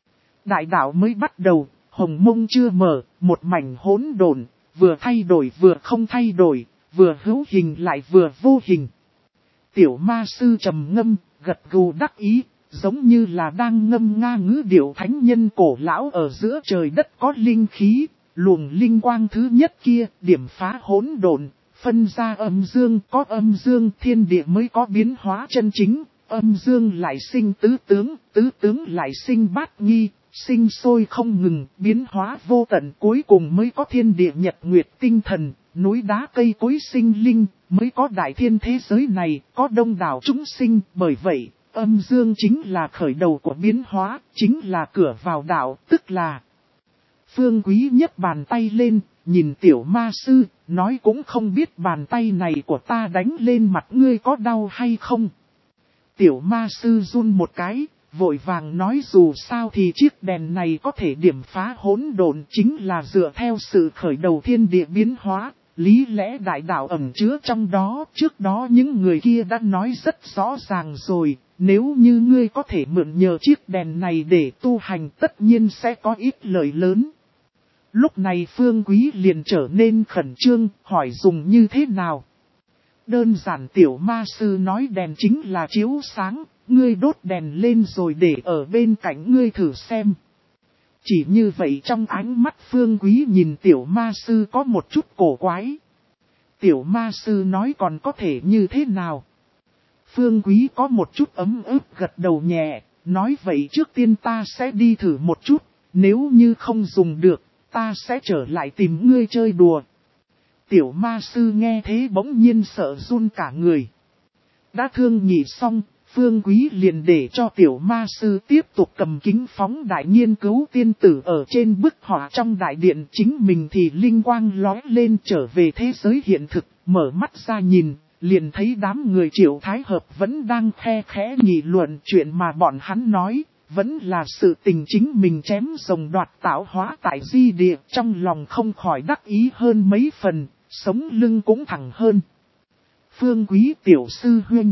Đại đạo mới bắt đầu, hồng mông chưa mở, một mảnh hỗn độn, vừa thay đổi vừa không thay đổi, vừa hữu hình lại vừa vô hình. Tiểu ma sư trầm ngâm, gật gù đắc ý, giống như là đang ngâm nga ngữ điệu thánh nhân cổ lão ở giữa trời đất có linh khí, luồng linh quang thứ nhất kia, điểm phá hỗn độn. Phân ra âm dương, có âm dương thiên địa mới có biến hóa chân chính, âm dương lại sinh tứ tướng, tứ tướng lại sinh bát nghi, sinh sôi không ngừng, biến hóa vô tận cuối cùng mới có thiên địa nhật nguyệt tinh thần, núi đá cây cối sinh linh, mới có đại thiên thế giới này, có đông đảo chúng sinh, bởi vậy, âm dương chính là khởi đầu của biến hóa, chính là cửa vào đạo, tức là... Phương Quý nhấc bàn tay lên, nhìn tiểu ma sư, nói cũng không biết bàn tay này của ta đánh lên mặt ngươi có đau hay không. Tiểu ma sư run một cái, vội vàng nói dù sao thì chiếc đèn này có thể điểm phá hỗn độn chính là dựa theo sự khởi đầu thiên địa biến hóa, lý lẽ đại đạo ẩn chứa trong đó. Trước đó những người kia đã nói rất rõ ràng rồi, nếu như ngươi có thể mượn nhờ chiếc đèn này để tu hành tất nhiên sẽ có ít lợi lớn. Lúc này Phương Quý liền trở nên khẩn trương, hỏi dùng như thế nào. Đơn giản tiểu ma sư nói đèn chính là chiếu sáng, ngươi đốt đèn lên rồi để ở bên cạnh ngươi thử xem. Chỉ như vậy trong ánh mắt Phương Quý nhìn tiểu ma sư có một chút cổ quái. Tiểu ma sư nói còn có thể như thế nào? Phương Quý có một chút ấm ức gật đầu nhẹ, nói vậy trước tiên ta sẽ đi thử một chút, nếu như không dùng được, ta sẽ trở lại tìm ngươi chơi đùa. Tiểu ma sư nghe thế bỗng nhiên sợ run cả người. Đã thương nhị xong, Phương Quý liền để cho tiểu ma sư tiếp tục cầm kính phóng đại nghiên cứu tiên tử ở trên bức họa trong đại điện, chính mình thì linh quang lóe lên trở về thế giới hiện thực, mở mắt ra nhìn, liền thấy đám người Triệu Thái Hợp vẫn đang khe khẽ nghị luận chuyện mà bọn hắn nói, vẫn là sự tình chính mình chém rồng đoạt tạo hóa tại di địa, trong lòng không khỏi đắc ý hơn mấy phần, sống lưng cũng thẳng hơn. Phương Quý tiểu sư huynh.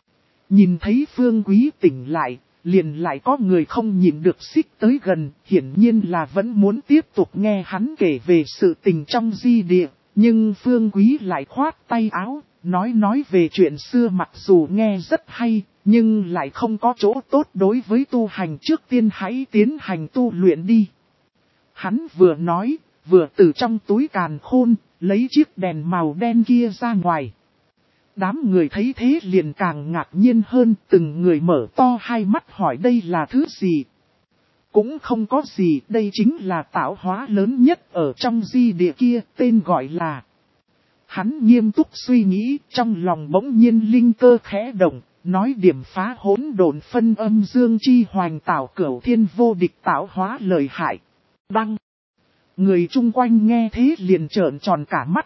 Nhìn thấy Phương Quý tỉnh lại, liền lại có người không nhìn được xích tới gần, hiển nhiên là vẫn muốn tiếp tục nghe hắn kể về sự tình trong di địa, nhưng Phương Quý lại khoát tay áo, nói nói về chuyện xưa mặc dù nghe rất hay, nhưng lại không có chỗ tốt đối với tu hành, trước tiên hãy tiến hành tu luyện đi. Hắn vừa nói, vừa từ trong túi càn khôn, lấy chiếc đèn màu đen kia ra ngoài. Đám người thấy thế liền càng ngạc nhiên hơn, từng người mở to hai mắt hỏi đây là thứ gì. Cũng không có gì, đây chính là tạo hóa lớn nhất ở trong di địa kia, tên gọi là. Hắn nghiêm túc suy nghĩ, trong lòng bỗng nhiên linh cơ khẽ động, nói điểm phá hỗn độn phân âm dương chi hoành tạo cửu thiên vô địch tạo hóa lợi hại. Đăng. Người chung quanh nghe thế liền trợn tròn cả mắt.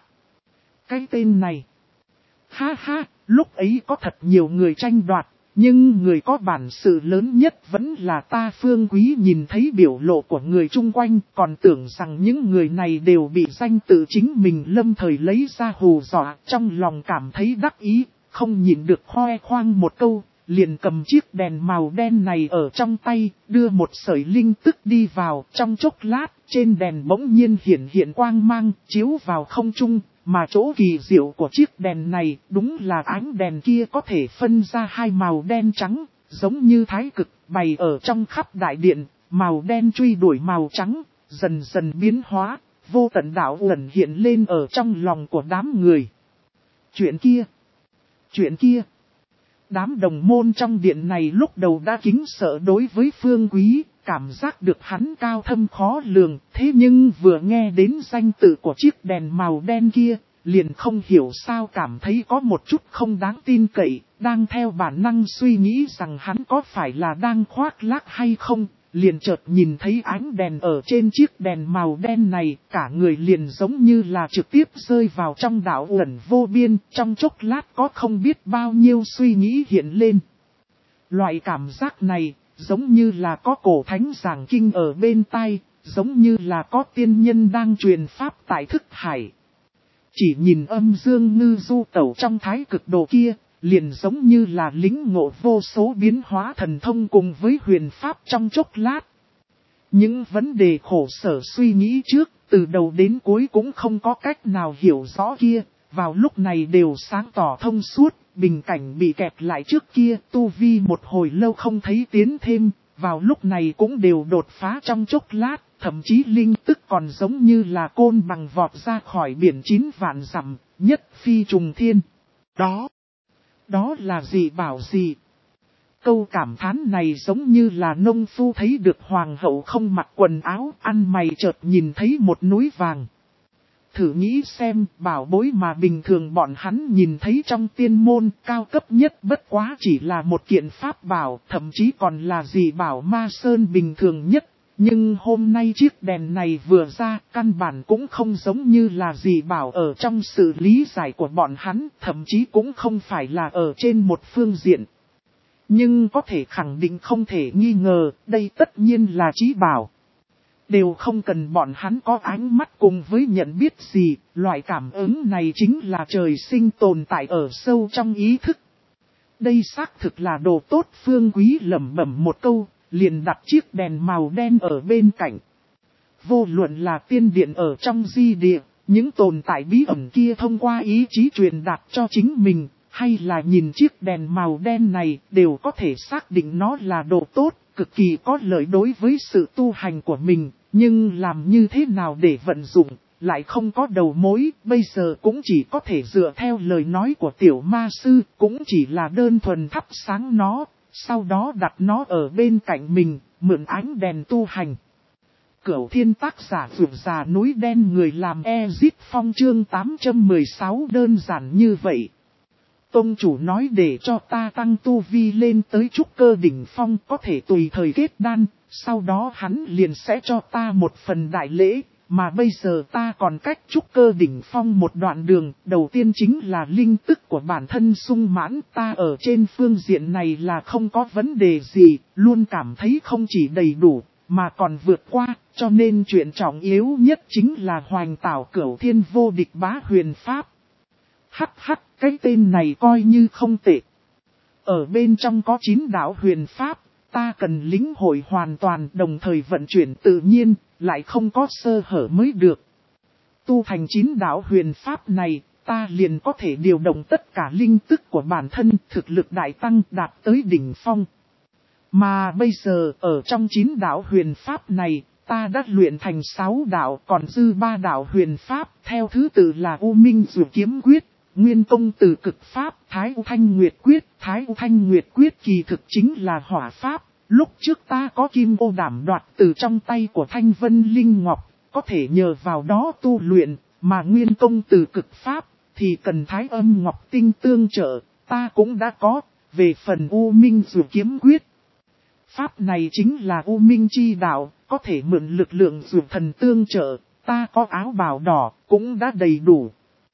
Cái tên này. Ha ha, lúc ấy có thật nhiều người tranh đoạt, nhưng người có bản sự lớn nhất vẫn là ta. Phương Quý nhìn thấy biểu lộ của người chung quanh, còn tưởng rằng những người này đều bị danh tự chính mình lâm thời lấy ra hù dọa, trong lòng cảm thấy đắc ý, không nhịn được khoe khoang một câu, liền cầm chiếc đèn màu đen này ở trong tay, đưa một sợi linh tức đi vào, trong chốc lát, trên đèn bỗng nhiên hiện hiện quang mang, chiếu vào không trung. Mà chỗ kỳ diệu của chiếc đèn này đúng là ánh đèn kia có thể phân ra hai màu đen trắng, giống như thái cực bày ở trong khắp đại điện, màu đen truy đuổi màu trắng, dần dần biến hóa, vô tận đạo ẩn hiện lên ở trong lòng của đám người. Chuyện kia, chuyện kia, đám đồng môn trong điện này lúc đầu đã kính sợ đối với Phương Quý, cảm giác được hắn cao thâm khó lường, thế nhưng vừa nghe đến danh tự của chiếc đèn màu đen kia, liền không hiểu sao cảm thấy có một chút không đáng tin cậy, đang theo bản năng suy nghĩ rằng hắn có phải là đang khoác lác hay không, liền chợt nhìn thấy ánh đèn ở trên chiếc đèn màu đen này, cả người liền giống như là trực tiếp rơi vào trong đạo uẩn vô biên, trong chốc lát có không biết bao nhiêu suy nghĩ hiện lên. Loại cảm giác này, giống như là có cổ thánh giảng kinh ở bên tai, giống như là có tiên nhân đang truyền pháp tại thức hải. Chỉ nhìn âm dương ngư du tẩu trong thái cực đồ kia, liền giống như là lĩnh ngộ vô số biến hóa thần thông cùng với huyền pháp trong chốc lát. Những vấn đề khổ sở suy nghĩ trước, từ đầu đến cuối cũng không có cách nào hiểu rõ kia, vào lúc này đều sáng tỏ thông suốt, bình cảnh bị kẹt lại trước kia, tu vi một hồi lâu không thấy tiến thêm, vào lúc này cũng đều đột phá trong chốc lát, thậm chí linh tức còn giống như là côn bằng vọt ra khỏi biển chín vạn dặm, nhất phi trùng thiên. Đó, đó là gì bảo gì? Câu cảm thán này giống như là nông phu thấy được hoàng hậu không mặc quần áo, ăn mày chợt nhìn thấy một núi vàng. Thử nghĩ xem, bảo bối mà bình thường bọn hắn nhìn thấy trong tiên môn cao cấp nhất bất quá chỉ là một kiện pháp bảo, thậm chí còn là gì bảo ma sơn bình thường nhất. Nhưng hôm nay chiếc đèn này vừa ra, căn bản cũng không giống như là gì bảo ở trong sự lý giải của bọn hắn, thậm chí cũng không phải là ở trên một phương diện. Nhưng có thể khẳng định không thể nghi ngờ, đây tất nhiên là chí bảo. Đều không cần bọn hắn có ánh mắt cùng với nhận biết gì, loại cảm ứng này chính là trời sinh tồn tại ở sâu trong ý thức. đây xác thực là đồ tốt. Phương Quý lẩm bẩm một câu, liền đặt chiếc đèn màu đen ở bên cạnh. Vô luận là tiên điện ở trong di địa, những tồn tại bí ẩn kia thông qua ý chí truyền đạt cho chính mình, hay là nhìn chiếc đèn màu đen này, đều có thể xác định nó là đồ tốt, cực kỳ có lợi đối với sự tu hành của mình. Nhưng làm như thế nào để vận dụng, lại không có đầu mối, bây giờ cũng chỉ có thể dựa theo lời nói của tiểu ma sư, cũng chỉ là đơn thuần thắp sáng nó, sau đó đặt nó ở bên cạnh mình, mượn ánh đèn tu hành. Cửu Thiên tác giả vượt già núi đen người làm Ezit Phong chương tám trăm mười sáu đơn giản như vậy. Tông chủ nói để cho ta tăng tu vi lên tới trúc cơ đỉnh phong có thể tùy thời kết đan, sau đó hắn liền sẽ cho ta một phần đại lễ, mà bây giờ ta còn cách trúc cơ đỉnh phong một đoạn đường, đầu tiên chính là linh tức của bản thân sung mãn, ta ở trên phương diện này là không có vấn đề gì, luôn cảm thấy không chỉ đầy đủ, mà còn vượt qua, cho nên chuyện trọng yếu nhất chính là hoành tảo Cửu Thiên vô địch bá huyền pháp. Hắc hắc, cái tên này coi như không tệ. Ở bên trong có chín đạo huyền pháp, ta cần lĩnh hội hoàn toàn đồng thời vận chuyển tự nhiên, lại không có sơ hở mới được. Tu thành chín đạo huyền pháp này, ta liền có thể điều động tất cả linh tức của bản thân, thực lực đại tăng đạt tới đỉnh phong. Mà bây giờ, ở trong chín đạo huyền pháp này, ta đã luyện thành sáu đạo, còn dư ba đạo huyền pháp, theo thứ tự là U Minh Dụ Kiếm Quyết, Nguyên Công Từ Cực Pháp, Thái U Thanh Nguyệt Quyết. Thái U Thanh Nguyệt Quyết kỳ thực chính là hỏa pháp, lúc trước ta có kim ô đảm đoạt từ trong tay của Thanh Vân Linh Ngọc, có thể nhờ vào đó tu luyện, mà Nguyên Công Từ Cực Pháp, thì cần Thái Âm Ngọc Tinh tương trợ, ta cũng đã có, về phần U Minh Dụ Kiếm Quyết. Pháp này chính là U Minh Chi Đạo, có thể mượn lực lượng dụ thần tương trợ, ta có áo bào đỏ, cũng đã đầy đủ.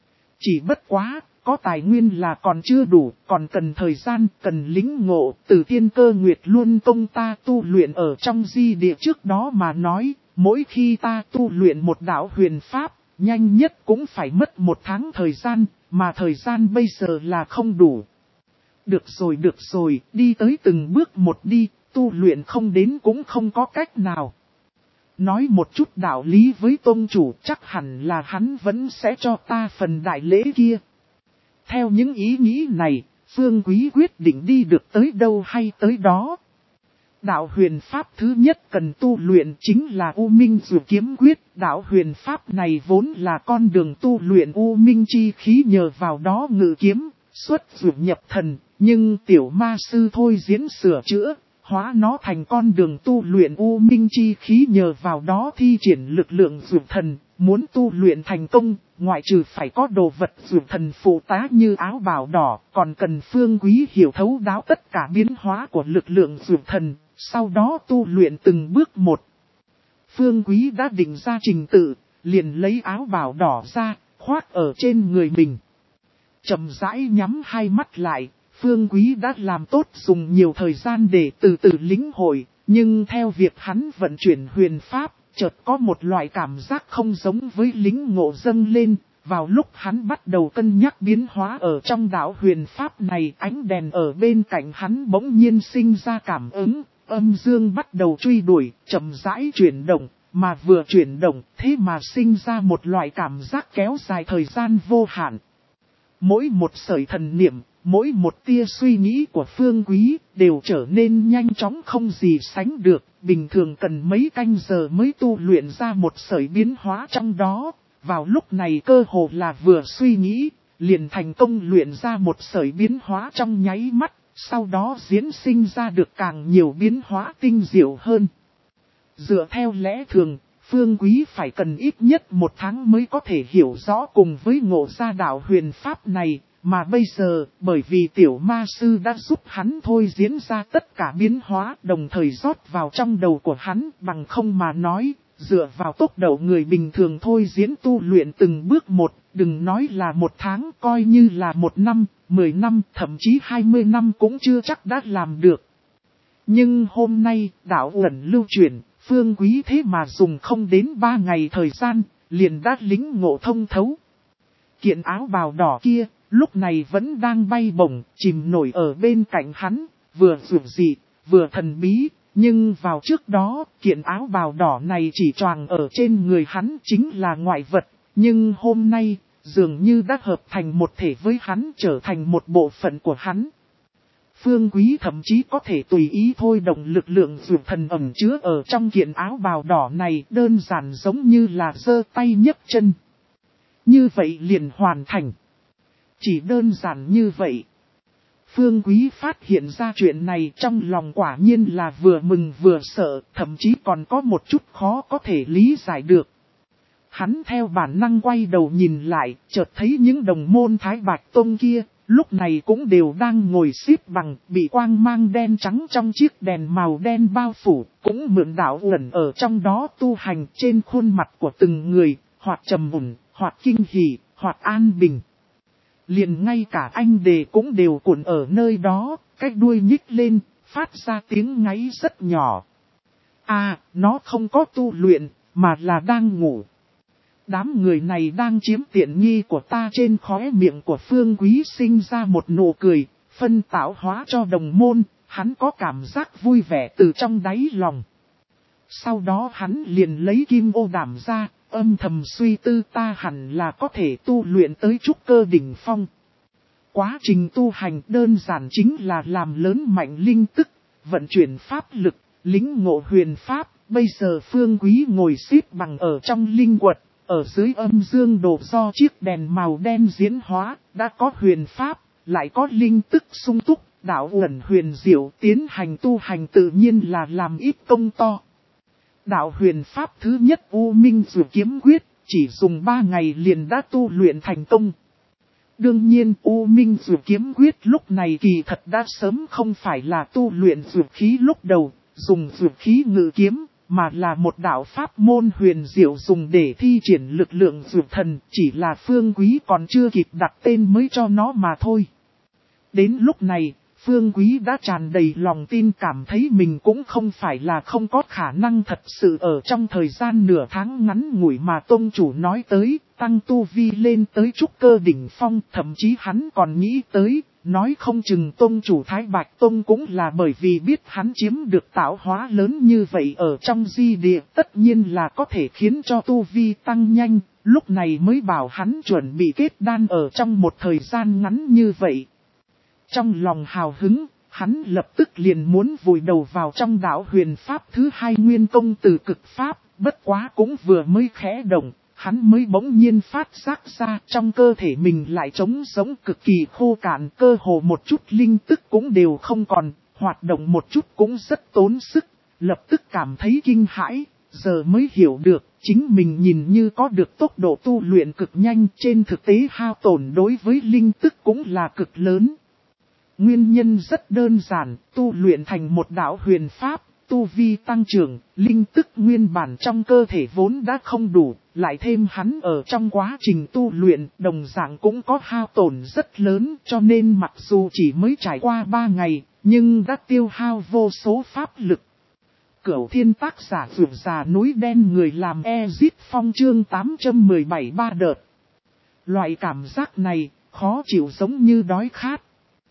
Chỉ bất quá, có tài nguyên là còn chưa đủ, còn cần thời gian, cần lĩnh ngộ, từ Tiên Cơ Nguyệt Luân Công ta tu luyện ở trong di địa trước đó mà nói, mỗi khi ta tu luyện một đạo huyền pháp, nhanh nhất cũng phải mất một tháng thời gian, mà thời gian bây giờ là không đủ. Được rồi được rồi, đi tới từng bước một đi, tu luyện không đến cũng không có cách nào. Nói một chút đạo lý với tôn chủ, chắc hẳn là hắn vẫn sẽ cho ta phần đại lễ kia. Theo những ý nghĩ này, Phương Quý quyết định đi được tới đâu hay tới đó. Đạo huyền pháp thứ nhất cần tu luyện chính là U Minh Dụ Kiếm Quyết. Đạo huyền pháp này vốn là con đường tu luyện U Minh chi khí, nhờ vào đó ngự kiếm, xuất dụ nhập thần. Nhưng tiểu ma sư thôi diễn sửa chữa, hóa nó thành con đường tu luyện U Minh chi khí, nhờ vào đó thi triển lực lượng dụ thần. Muốn tu luyện thành công, ngoại trừ phải có đồ vật dụ thần phụ tá như áo bào đỏ, còn cần Phương Quý hiểu thấu đáo tất cả biến hóa của lực lượng dụ thần, sau đó tu luyện từng bước một. Phương Quý đã định ra trình tự, liền lấy áo bào đỏ ra, khoác ở trên người mình. Chậm rãi nhắm hai mắt lại, Phương Quý đã làm tốt dùng nhiều thời gian để từ từ lĩnh hội, nhưng theo việc hắn vận chuyển huyền pháp, chợt có một loại cảm giác không giống với lĩnh ngộ dâng lên. Vào lúc hắn bắt đầu cân nhắc biến hóa ở trong đạo huyền pháp này, ánh đèn ở bên cạnh hắn bỗng nhiên sinh ra cảm ứng, âm dương bắt đầu truy đuổi, chậm rãi chuyển động, mà vừa chuyển động, thế mà sinh ra một loại cảm giác kéo dài thời gian vô hạn. Mỗi một sợi thần niệm, mỗi một tia suy nghĩ của Phương Quý đều trở nên nhanh chóng không gì sánh được, bình thường cần mấy canh giờ mới tu luyện ra một sợi biến hóa trong đó. Vào lúc này cơ hồ là vừa suy nghĩ, liền thành công luyện ra một sợi biến hóa trong nháy mắt, sau đó diễn sinh ra được càng nhiều biến hóa tinh diệu hơn. Dựa theo lẽ thường, Phương Quý phải cần ít nhất một tháng mới có thể hiểu rõ cùng với ngộ ra đạo huyền pháp này, mà bây giờ, bởi vì tiểu ma sư đã giúp hắn thôi diễn ra tất cả biến hóa, đồng thời rót vào trong đầu của hắn, bằng không mà nói, dựa vào tốc độ người bình thường thôi diễn tu luyện từng bước một, đừng nói là một tháng, coi như là một năm, mười năm, thậm chí hai mươi năm cũng chưa chắc đã làm được. Nhưng hôm nay, đạo uẩn lưu chuyển, Phương Quý thế mà dùng không đến ba ngày thời gian, liền đã lĩnh ngộ thông thấu. Kiện áo bào đỏ kia, lúc này vẫn đang bay bổng, chìm nổi ở bên cạnh hắn, vừa dường dị, vừa thần bí. Nhưng vào trước đó, kiện áo bào đỏ này chỉ choàng ở trên người hắn chính là ngoại vật. Nhưng hôm nay, dường như đã hợp thành một thể với hắn, trở thành một bộ phận của hắn. Phương Quý thậm chí có thể tùy ý thôi động lực lượng dược thần ẩn chứa ở trong kiện áo bào đỏ này, đơn giản giống như là giơ tay nhấc chân. Như vậy liền hoàn thành. Chỉ đơn giản như vậy. Phương Quý phát hiện ra chuyện này, trong lòng quả nhiên là vừa mừng vừa sợ, thậm chí còn có một chút khó có thể lý giải được. Hắn theo bản năng quay đầu nhìn lại, chợt thấy những đồng môn Thái Bạch Tông kia, lúc này cũng đều đang ngồi xếp bằng, bị quang mang đen trắng trong chiếc đèn màu đen bao phủ, cũng mượn đạo ẩn ở trong đó tu hành. Trên khuôn mặt của từng người, hoặc trầm mùn, hoặc kinh hỉ, hoặc an bình. Liền ngay cả anh đề cũng đều cuộn ở nơi đó, cái đuôi nhích lên, phát ra tiếng ngáy rất nhỏ. À, nó không có tu luyện, mà là đang ngủ. Đám người này đang chiếm tiện nghi của ta. Trên khóe miệng của Phương Quý sinh ra một nụ cười, phân tạo hóa cho đồng môn, hắn có cảm giác vui vẻ từ trong đáy lòng. Sau đó hắn liền lấy kim ô đảm ra, âm thầm suy tư ta hẳn là có thể tu luyện tới trúc cơ đỉnh phong. Quá trình tu hành đơn giản chính là làm lớn mạnh linh tức, vận chuyển pháp lực, lĩnh ngộ huyền pháp. Bây giờ Phương Quý ngồi xếp bằng ở trong linh quật, ở dưới âm dương đồ do chiếc đèn màu đen diễn hóa, đã có huyền pháp, lại có linh tức sung túc, đạo ẩn huyền diệu, tiến hành tu hành tự nhiên là làm ít công to. Đạo huyền pháp thứ nhất U Minh Dụ Kiếm Quyết, chỉ dùng ba ngày liền đã tu luyện thành công. Đương nhiên U Minh Dụ Kiếm Quyết lúc này kỳ thật đã sớm không phải là tu luyện dụ khí lúc đầu, dùng dụ khí ngự kiếm, mà là một đạo pháp môn huyền diệu dùng để thi triển lực lượng dụ thần, chỉ là Phương Quý còn chưa kịp đặt tên mới cho nó mà thôi. Đến lúc này, Phương Quý đã tràn đầy lòng tin, cảm thấy mình cũng không phải là không có khả năng thật sự ở trong thời gian nửa tháng ngắn ngủi mà tông chủ nói tới, tăng tu vi lên tới trúc cơ đỉnh phong. Thậm chí hắn còn nghĩ tới, nói không chừng tông chủ Thái Bạch Tông cũng là bởi vì biết hắn chiếm được tạo hóa lớn như vậy ở trong di địa, tất nhiên là có thể khiến cho tu vi tăng nhanh, lúc này mới bảo hắn chuẩn bị kết đan ở trong một thời gian ngắn như vậy. Trong lòng hào hứng, hắn lập tức liền muốn vùi đầu vào trong đạo huyền pháp thứ hai nguyên công từ cực pháp, bất quá cũng vừa mới khẽ động, hắn mới bỗng nhiên phát giác ra trong cơ thể mình lại trống sống cực kỳ khô cạn, cơ hồ một chút linh tức cũng đều không còn, hoạt động một chút cũng rất tốn sức, lập tức cảm thấy kinh hãi, giờ mới hiểu được, chính mình nhìn như có được tốc độ tu luyện cực nhanh, trên thực tế hao tổn đối với linh tức cũng là cực lớn. Nguyên nhân rất đơn giản, tu luyện thành một đạo huyền pháp, tu vi tăng trưởng, linh tức nguyên bản trong cơ thể vốn đã không đủ, lại thêm hắn ở trong quá trình tu luyện, đồng dạng cũng có hao tổn rất lớn, cho nên mặc dù chỉ mới trải qua ba ngày, nhưng đã tiêu hao vô số pháp lực. Cửu Thiên tác giả Dược Già Núi Đen người làm Ezit Phong chương tám trăm mười bảy ba đợt. Loại cảm giác này, khó chịu giống như đói khát.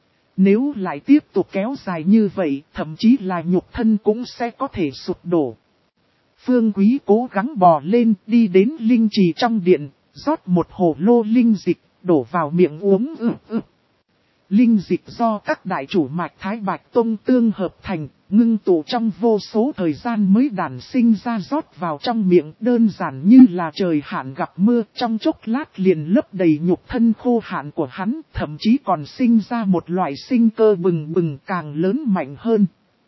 Nếu lại tiếp tục kéo dài như vậy, thậm chí là nhục thân cũng sẽ có thể sụp đổ. Phương Quý cố gắng bò lên, đi đến linh trì trong điện, rót một hồ lô linh dịch, đổ vào miệng uống ư ư. Linh dịch do các đại chủ mạch Thái Bạch Tông tương hợp thành, ngưng tụ trong vô số thời gian mới đản sinh ra, rót vào trong miệng, đơn giản như là trời hạn gặp mưa, trong chốc lát liền lấp đầy nhục thân khô hạn của hắn, thậm chí còn sinh ra một loại sinh cơ bừng bừng càng lớn mạnh hơn.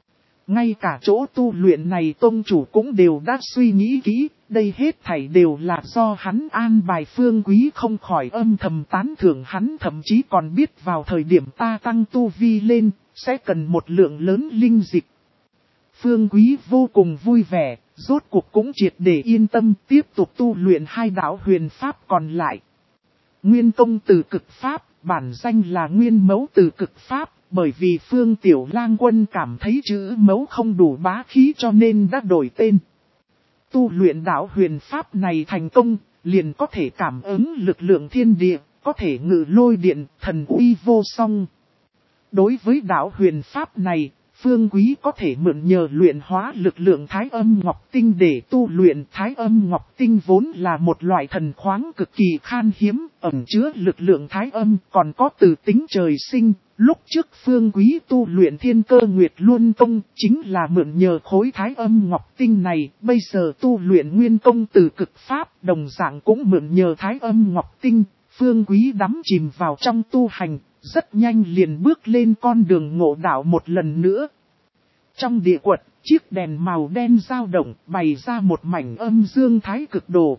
Ngay cả chỗ tu luyện này tông chủ cũng đều đã suy nghĩ kỹ, đây hết thảy đều là do hắn an bài. Phương Quý không khỏi âm thầm tán thưởng hắn, thậm chí còn biết vào thời điểm ta tăng tu vi lên, sẽ cần một lượng lớn linh dịch. Phương Quý vô cùng vui vẻ, rốt cuộc cũng triệt để yên tâm tiếp tục tu luyện hai đạo huyền pháp còn lại. Nguyên công từ cực pháp, bản danh là nguyên mẫu từ cực pháp. Bởi vì Phương Tiểu Lang Quân cảm thấy chữ mẫu không đủ bá khí cho nên đã đổi tên. Tu luyện đạo huyền pháp này thành công, liền có thể cảm ứng lực lượng thiên địa, có thể ngự lôi điện, thần uy vô song. Đối với đạo huyền pháp này, Phương Quý có thể mượn nhờ luyện hóa lực lượng Thái Âm Ngọc Tinh để tu luyện. Thái Âm Ngọc Tinh vốn là một loại thần khoáng cực kỳ khan hiếm, ẩn chứa lực lượng Thái Âm, còn có từ tính trời sinh. Lúc trước Phương Quý tu luyện Thiên Cơ Nguyệt Luân Công chính là mượn nhờ khối Thái Âm Ngọc Tinh này, bây giờ tu luyện Nguyên Công từ cực pháp, đồng dạng cũng mượn nhờ Thái Âm Ngọc Tinh. Phương Quý đắm chìm vào trong tu hành, rất nhanh liền bước lên con đường ngộ đạo một lần nữa. Trong địa quật, chiếc đèn màu đen dao động bày ra một mảnh âm dương thái cực đồ.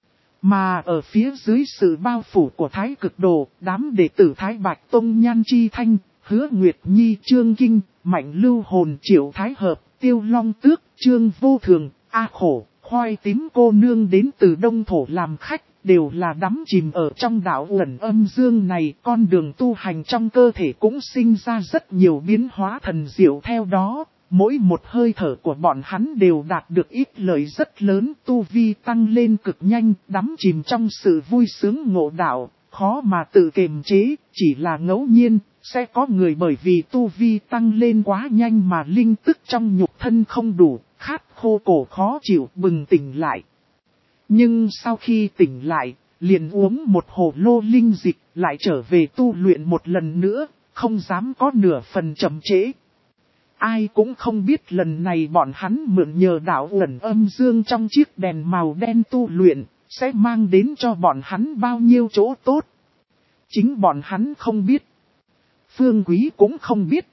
Mà ở phía dưới sự bao phủ của thái cực đồ, đám đệ tử Thái Bạch Tông Nhan Chi Thanh, Hứa Nguyệt Nhi, Trương Kinh, Mạnh Lưu Hồn, Triệu Thái Hợp, Tiêu Long Tước, Trương Vô Thường, A Khổ, Khoai Tím cô nương đến từ Đông Thổ làm khách, đều là đắm chìm ở trong đạo uẩn âm dương này. Con đường tu hành trong cơ thể cũng sinh ra rất nhiều biến hóa thần diệu theo đó. Mỗi một hơi thở của bọn hắn đều đạt được ít lợi rất lớn, tu vi tăng lên cực nhanh, đắm chìm trong sự vui sướng ngộ đạo, khó mà tự kiềm chế, chỉ là ngẫu nhiên, sẽ có người bởi vì tu vi tăng lên quá nhanh mà linh tức trong nhục thân không đủ, khát khô cổ khó chịu bừng tỉnh lại. Nhưng sau khi tỉnh lại, liền uống một hồ lô linh dịch, lại trở về tu luyện một lần nữa, không dám có nửa phần chậm trễ. Ai cũng không biết lần này bọn hắn mượn nhờ đạo uẩn âm dương trong chiếc đèn màu đen tu luyện, sẽ mang đến cho bọn hắn bao nhiêu chỗ tốt. Chính bọn hắn không biết. Phương Quý cũng không biết.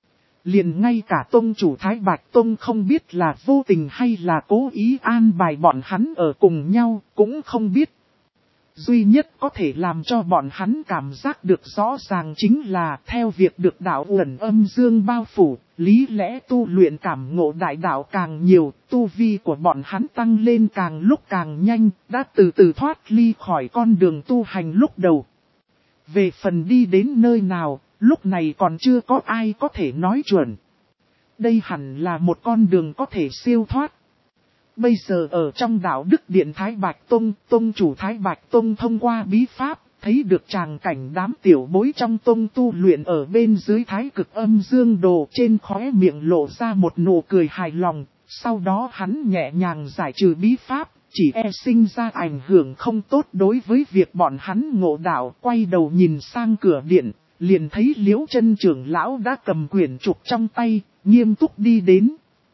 Liền ngay cả tông chủ Thái Bạch Tông không biết là vô tình hay là cố ý an bài bọn hắn ở cùng nhau, cũng không biết. Duy nhất có thể làm cho bọn hắn cảm giác được rõ ràng chính là theo việc được đạo uẩn âm dương bao phủ, lý lẽ tu luyện cảm ngộ đại đạo càng nhiều, tu vi của bọn hắn tăng lên càng lúc càng nhanh, đã từ từ thoát ly khỏi con đường tu hành lúc đầu. Về phần đi đến nơi nào, lúc này còn chưa có ai có thể nói chuẩn. Đây hẳn là một con đường có thể siêu thoát. Bây giờ ở trong đạo Đức Điện Thái Bạch Tông, Tông chủ Thái Bạch Tông thông qua bí pháp, thấy được tràng cảnh đám tiểu bối trong tông tu luyện ở bên dưới thái cực âm dương đồ, trên khóe miệng lộ ra một nụ cười hài lòng, sau đó hắn nhẹ nhàng giải trừ bí pháp, chỉ e sinh ra ảnh hưởng không tốt đối với việc bọn hắn ngộ đạo. Quay đầu nhìn sang cửa điện, liền thấy Liễu Chân trưởng lão đã cầm quyển trục trong tay, nghiêm túc đi đến.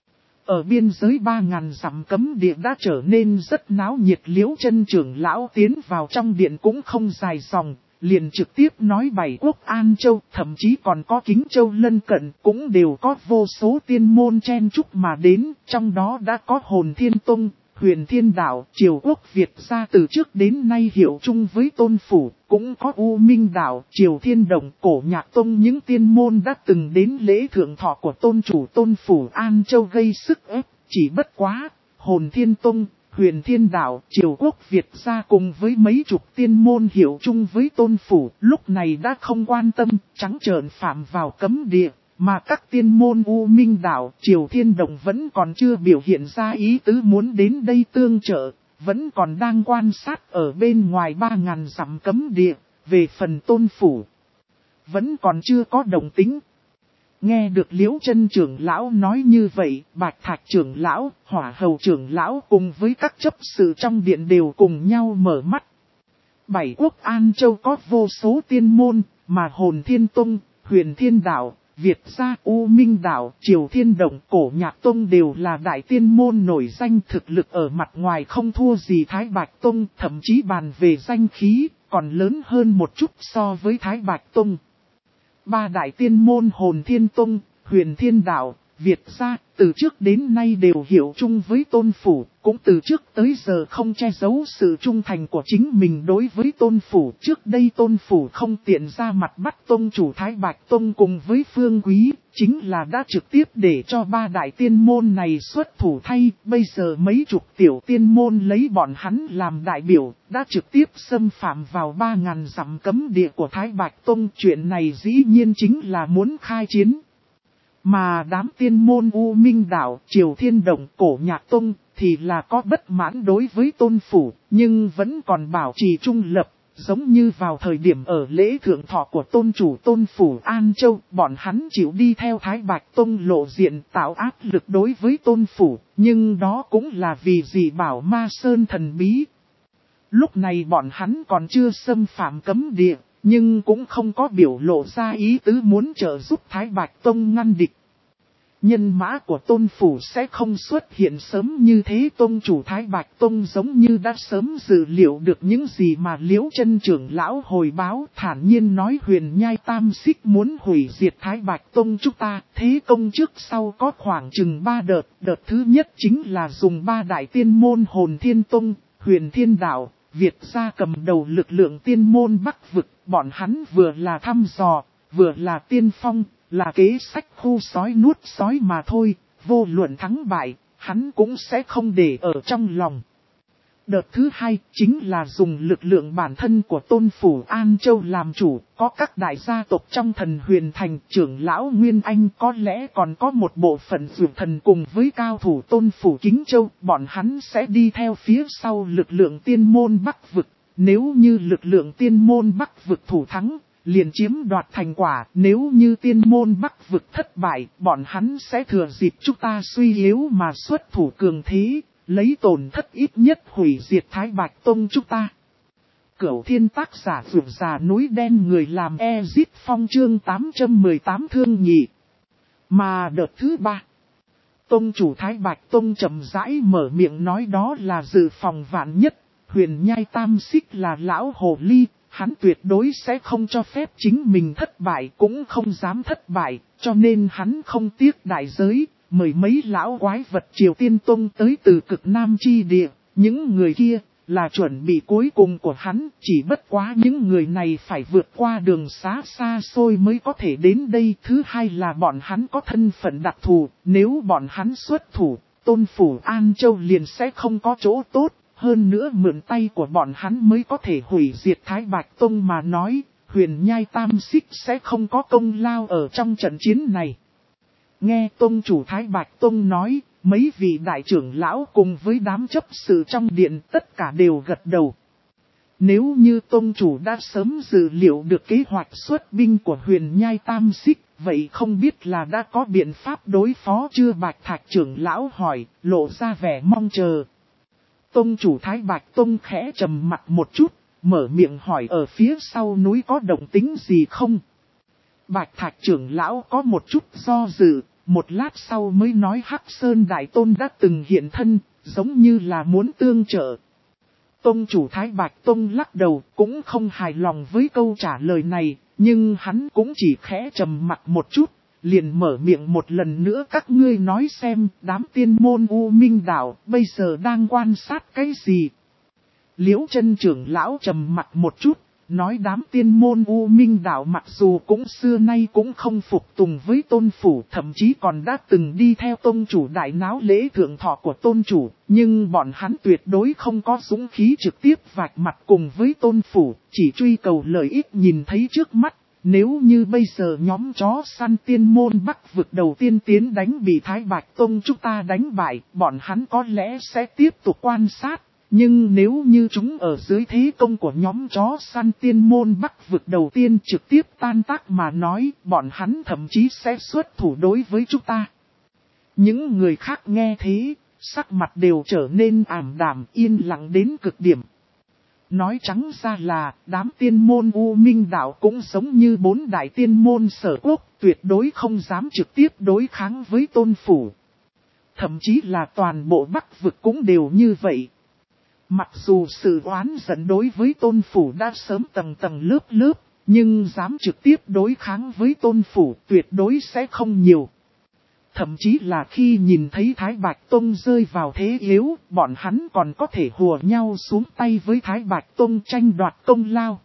Ở biên giới ba ngàn dặm cấm địa đã trở nên rất náo nhiệt. Liễu Chân trưởng lão tiến vào trong điện cũng không dài dòng, liền trực tiếp nói bảy quốc An Châu, thậm chí còn có Kính Châu lân cận, cũng đều có vô số tiên môn chen chúc mà đến, trong đó đã có Hồn Thiên Tông, Huyền Thiên Đạo, Triều Quốc Việt gia từ trước đến nay hiệu chung với Tôn Phủ, cũng có U Minh Đạo, Triều Thiên Đồng, Cổ Nhạc Tông, những tiên môn đã từng đến lễ thượng thọ của Tôn Chủ Tôn Phủ An Châu gây sức ép, chỉ bất quá, Hồn Thiên Tông, Huyền Thiên Đạo, Triều Quốc Việt gia cùng với mấy chục tiên môn hiệu chung với Tôn Phủ, lúc này đã không quan tâm, trắng trợn phạm vào cấm địa. Mà các tiên môn U Minh Đạo, Triều Thiên Đồng vẫn còn chưa biểu hiện ra ý tứ muốn đến đây tương trợ, vẫn còn đang quan sát ở bên ngoài ba ngàn dặm cấm địa. Về phần Tôn Phủ, vẫn còn chưa có động tính. Nghe được Liễu Chân trưởng lão nói như vậy, Bạch Thạch trưởng lão, Hỏa Hầu trưởng lão cùng với các chấp sự trong điện đều cùng nhau mở mắt. Bảy quốc An Châu có vô số tiên môn, mà Hồn Thiên Tông, Huyền Thiên Đạo, Việt gia, U Minh Đạo, Triều Thiên Đồng, Cổ Nhạc Tông đều là đại tiên môn nổi danh, thực lực ở mặt ngoài không thua gì Thái Bạch Tông, thậm chí bàn về danh khí, còn lớn hơn một chút so với Thái Bạch Tông. Ba đại tiên môn Hồn Thiên Tông, Huyền Thiên Đạo, Việt gia, từ trước đến nay đều hiệu chung với Tôn Phủ, cũng từ trước tới giờ không che giấu sự trung thành của chính mình đối với Tôn Phủ. Trước đây Tôn Phủ không tiện ra mặt bắt Tông chủ Thái Bạch Tông cùng với Phương Quý, chính là đã trực tiếp để cho ba đại tiên môn này xuất thủ thay. Bây giờ mấy chục tiểu tiên môn lấy bọn hắn làm đại biểu, đã trực tiếp xâm phạm vào ba ngàn dặm cấm địa của Thái Bạch Tông. Chuyện này dĩ nhiên chính là muốn khai chiến. Mà đám tiên môn U Minh Đạo, Triều Thiên Đồng, Cổ Nhạc Tông thì là có bất mãn đối với Tôn Phủ, nhưng vẫn còn bảo trì trung lập, giống như vào thời điểm ở lễ thượng thọ của tôn chủ tôn phủ An Châu, bọn hắn chịu đi theo Thái Bạch Tông lộ diện tạo áp lực đối với tôn phủ, nhưng đó cũng là vì dị bảo Ma Sơn thần bí. Lúc này bọn hắn còn chưa xâm phạm cấm địa, nhưng cũng không có biểu lộ ra ý tứ muốn trợ giúp Thái Bạch Tông ngăn địch. Nhân mã của tôn phủ sẽ không xuất hiện sớm như thế, tôn chủ Thái Bạch Tông giống như đã sớm dự liệu được những gì mà Liễu Chân trưởng lão hồi báo, thản nhiên nói Huyền Nhai Tam Xích muốn hủy diệt Thái Bạch Tông chúng ta, thế công trước sau có khoảng chừng ba đợt, đợt thứ nhất chính là dùng ba đại tiên môn Hồn Thiên Tông, Huyền Thiên Đạo, Việt gia cầm đầu lực lượng tiên môn Bắc vực, bọn hắn vừa là thăm dò, vừa là tiên phong. Là kế sách khu sói nuốt sói mà thôi, vô luận thắng bại, hắn cũng sẽ không để ở trong lòng. Đợt thứ hai chính là dùng lực lượng bản thân của tôn phủ An Châu làm chủ, có các đại gia tộc trong thần huyền thành, trưởng lão Nguyên Anh, có lẽ còn có một bộ phận dược thần cùng với cao thủ tôn phủ Kính Châu, bọn hắn sẽ đi theo phía sau lực lượng tiên môn Bắc vực. Nếu như lực lượng tiên môn Bắc vực thủ thắng, liền chiếm đoạt thành quả, nếu như tiên môn Bắc vực thất bại, bọn hắn sẽ thừa dịp chúng ta suy yếu mà xuất thủ cường thế, lấy tổn thất ít nhất hủy diệt Thái Bạch Tông chúng ta. Cửu Thiên tác giả vượt già núi đen người làm Ezit Phong chương tám trăm mười tám thương nhị. Mà đợt thứ ba, Tông chủ Thái Bạch Tông chậm rãi mở miệng nói đó là dự phòng vạn nhất, Huyền Nhai Tam Xích là lão hồ ly. Hắn tuyệt đối sẽ không cho phép chính mình thất bại, cũng không dám thất bại, cho nên hắn không tiếc đại giới, mời mấy lão quái vật Triều Tiên Tông tới từ cực Nam chi địa. Những người kia là chuẩn bị cuối cùng của hắn, chỉ bất quá những người này phải vượt qua đường xá xa xôi mới có thể đến đây. Thứ hai là bọn hắn có thân phận đặc thù, nếu bọn hắn xuất thủ, tôn phủ An Châu liền sẽ không có chỗ tốt. Hơn nữa mượn tay của bọn hắn mới có thể hủy diệt Thái Bạch Tông mà nói, Huyền Nhai Tam Xích sẽ không có công lao ở trong trận chiến này. Nghe Tông chủ Thái Bạch Tông nói, mấy vị đại trưởng lão cùng với đám chấp sự trong điện tất cả đều gật đầu. Nếu như Tông chủ đã sớm dự liệu được kế hoạch xuất binh của Huyền Nhai Tam Xích, vậy không biết là đã có biện pháp đối phó chưa? Bạch Thạch trưởng lão hỏi, lộ ra vẻ mong chờ. Tông chủ Thái Bạch Tông khẽ trầm mặt một chút, mở miệng hỏi ở phía sau núi có động tính gì không? Bạch Thạch trưởng lão có một chút do dự, một lát sau mới nói Hắc Sơn Đại Tôn đã từng hiện thân, giống như là muốn tương trợ. Tông chủ Thái Bạch Tông lắc đầu, cũng không hài lòng với câu trả lời này, nhưng hắn cũng chỉ khẽ trầm mặt một chút. Liền mở miệng một lần nữa, các ngươi nói xem đám tiên môn U Minh Đạo bây giờ đang quan sát cái gì? Liễu Chân trưởng lão trầm mặt một chút, nói đám tiên môn U Minh Đạo mặc dù cũng xưa nay cũng không phục tùng với tôn phủ, thậm chí còn đã từng đi theo tôn chủ đại náo lễ thượng thọ của tôn chủ, nhưng bọn hắn tuyệt đối không có dũng khí trực tiếp vạch mặt cùng với tôn phủ, chỉ truy cầu lợi ích nhìn thấy trước mắt. Nếu như bây giờ nhóm chó săn tiên môn Bắc vực đầu tiên tiến đánh bị Thái Bạch Tông chúng ta đánh bại, bọn hắn có lẽ sẽ tiếp tục quan sát. Nhưng nếu như chúng ở dưới thế công của nhóm chó săn tiên môn Bắc vực đầu tiên trực tiếp tan tác mà nói, bọn hắn thậm chí sẽ xuất thủ đối với chúng ta. Những người khác nghe thế, sắc mặt đều trở nên ảm đạm yên lặng đến cực điểm. Nói trắng ra là, đám tiên môn U Minh Đạo cũng giống như bốn đại tiên môn Sở Quốc, tuyệt đối không dám trực tiếp đối kháng với tôn phủ. Thậm chí là toàn bộ Bắc vực cũng đều như vậy. Mặc dù sự oán giận đối với tôn phủ đã sớm tầng tầng lớp lớp, nhưng dám trực tiếp đối kháng với tôn phủ tuyệt đối sẽ không nhiều. Thậm chí là khi nhìn thấy Thái Bạch Tông rơi vào thế yếu, bọn hắn còn có thể hùa nhau xuống tay với Thái Bạch Tông tranh đoạt công lao.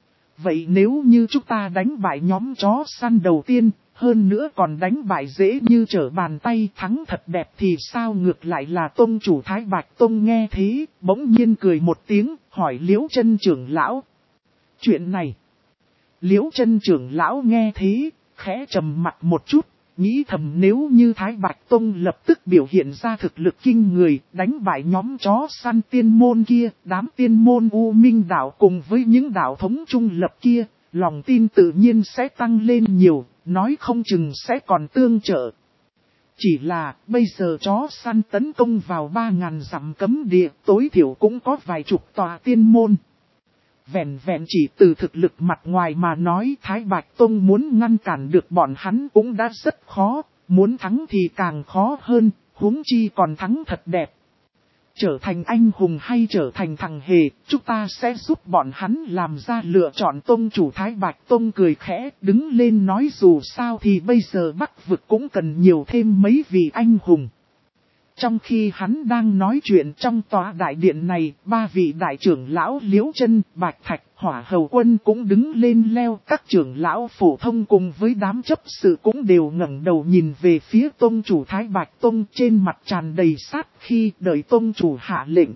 Vậy nếu như chúng ta đánh bại nhóm chó săn đầu tiên, hơn nữa còn đánh bại dễ như trở bàn tay thắng thật đẹp thì sao? Ngược lại là Tông chủ Thái Bạch Tông nghe thế, bỗng nhiên cười một tiếng, hỏi Liễu Chân trưởng lão. Chuyện này, Liễu Chân trưởng lão nghe thế, khẽ trầm mặt một chút. nghĩ thầm nếu như Thái Bạch Tông lập tức biểu hiện ra thực lực kinh người, đánh bại nhóm chó săn tiên môn kia, đám tiên môn U Minh đạo cùng với những đạo thống trung lập kia, lòng tin tự nhiên sẽ tăng lên nhiều, nói không chừng sẽ còn tương trợ. Chỉ là, bây giờ chó săn tấn công vào ba ngàn dặm cấm địa, tối thiểu cũng có vài chục tòa tiên môn. Vẹn vẹn chỉ từ thực lực mặt ngoài mà nói Thái Bạch Tông muốn ngăn cản được bọn hắn cũng đã rất khó, muốn thắng thì càng khó hơn, huống chi còn thắng thật đẹp. Trở thành anh hùng hay trở thành thằng hề, chúng ta sẽ giúp bọn hắn làm ra lựa chọn. Tông chủ Thái Bạch Tông cười khẽ, đứng lên nói dù sao thì bây giờ Bắc vực cũng cần nhiều thêm mấy vị anh hùng. Trong khi hắn đang nói chuyện trong tòa đại điện này, ba vị đại trưởng lão Liễu Chân, Bạch Thạch, Hỏa Hầu Quân cũng đứng lên leo. Các trưởng lão phổ thông cùng với đám chấp sự cũng đều ngẩng đầu nhìn về phía tông chủ Thái Bạch Tông, trên mặt tràn đầy sát khi đợi tông chủ hạ lệnh.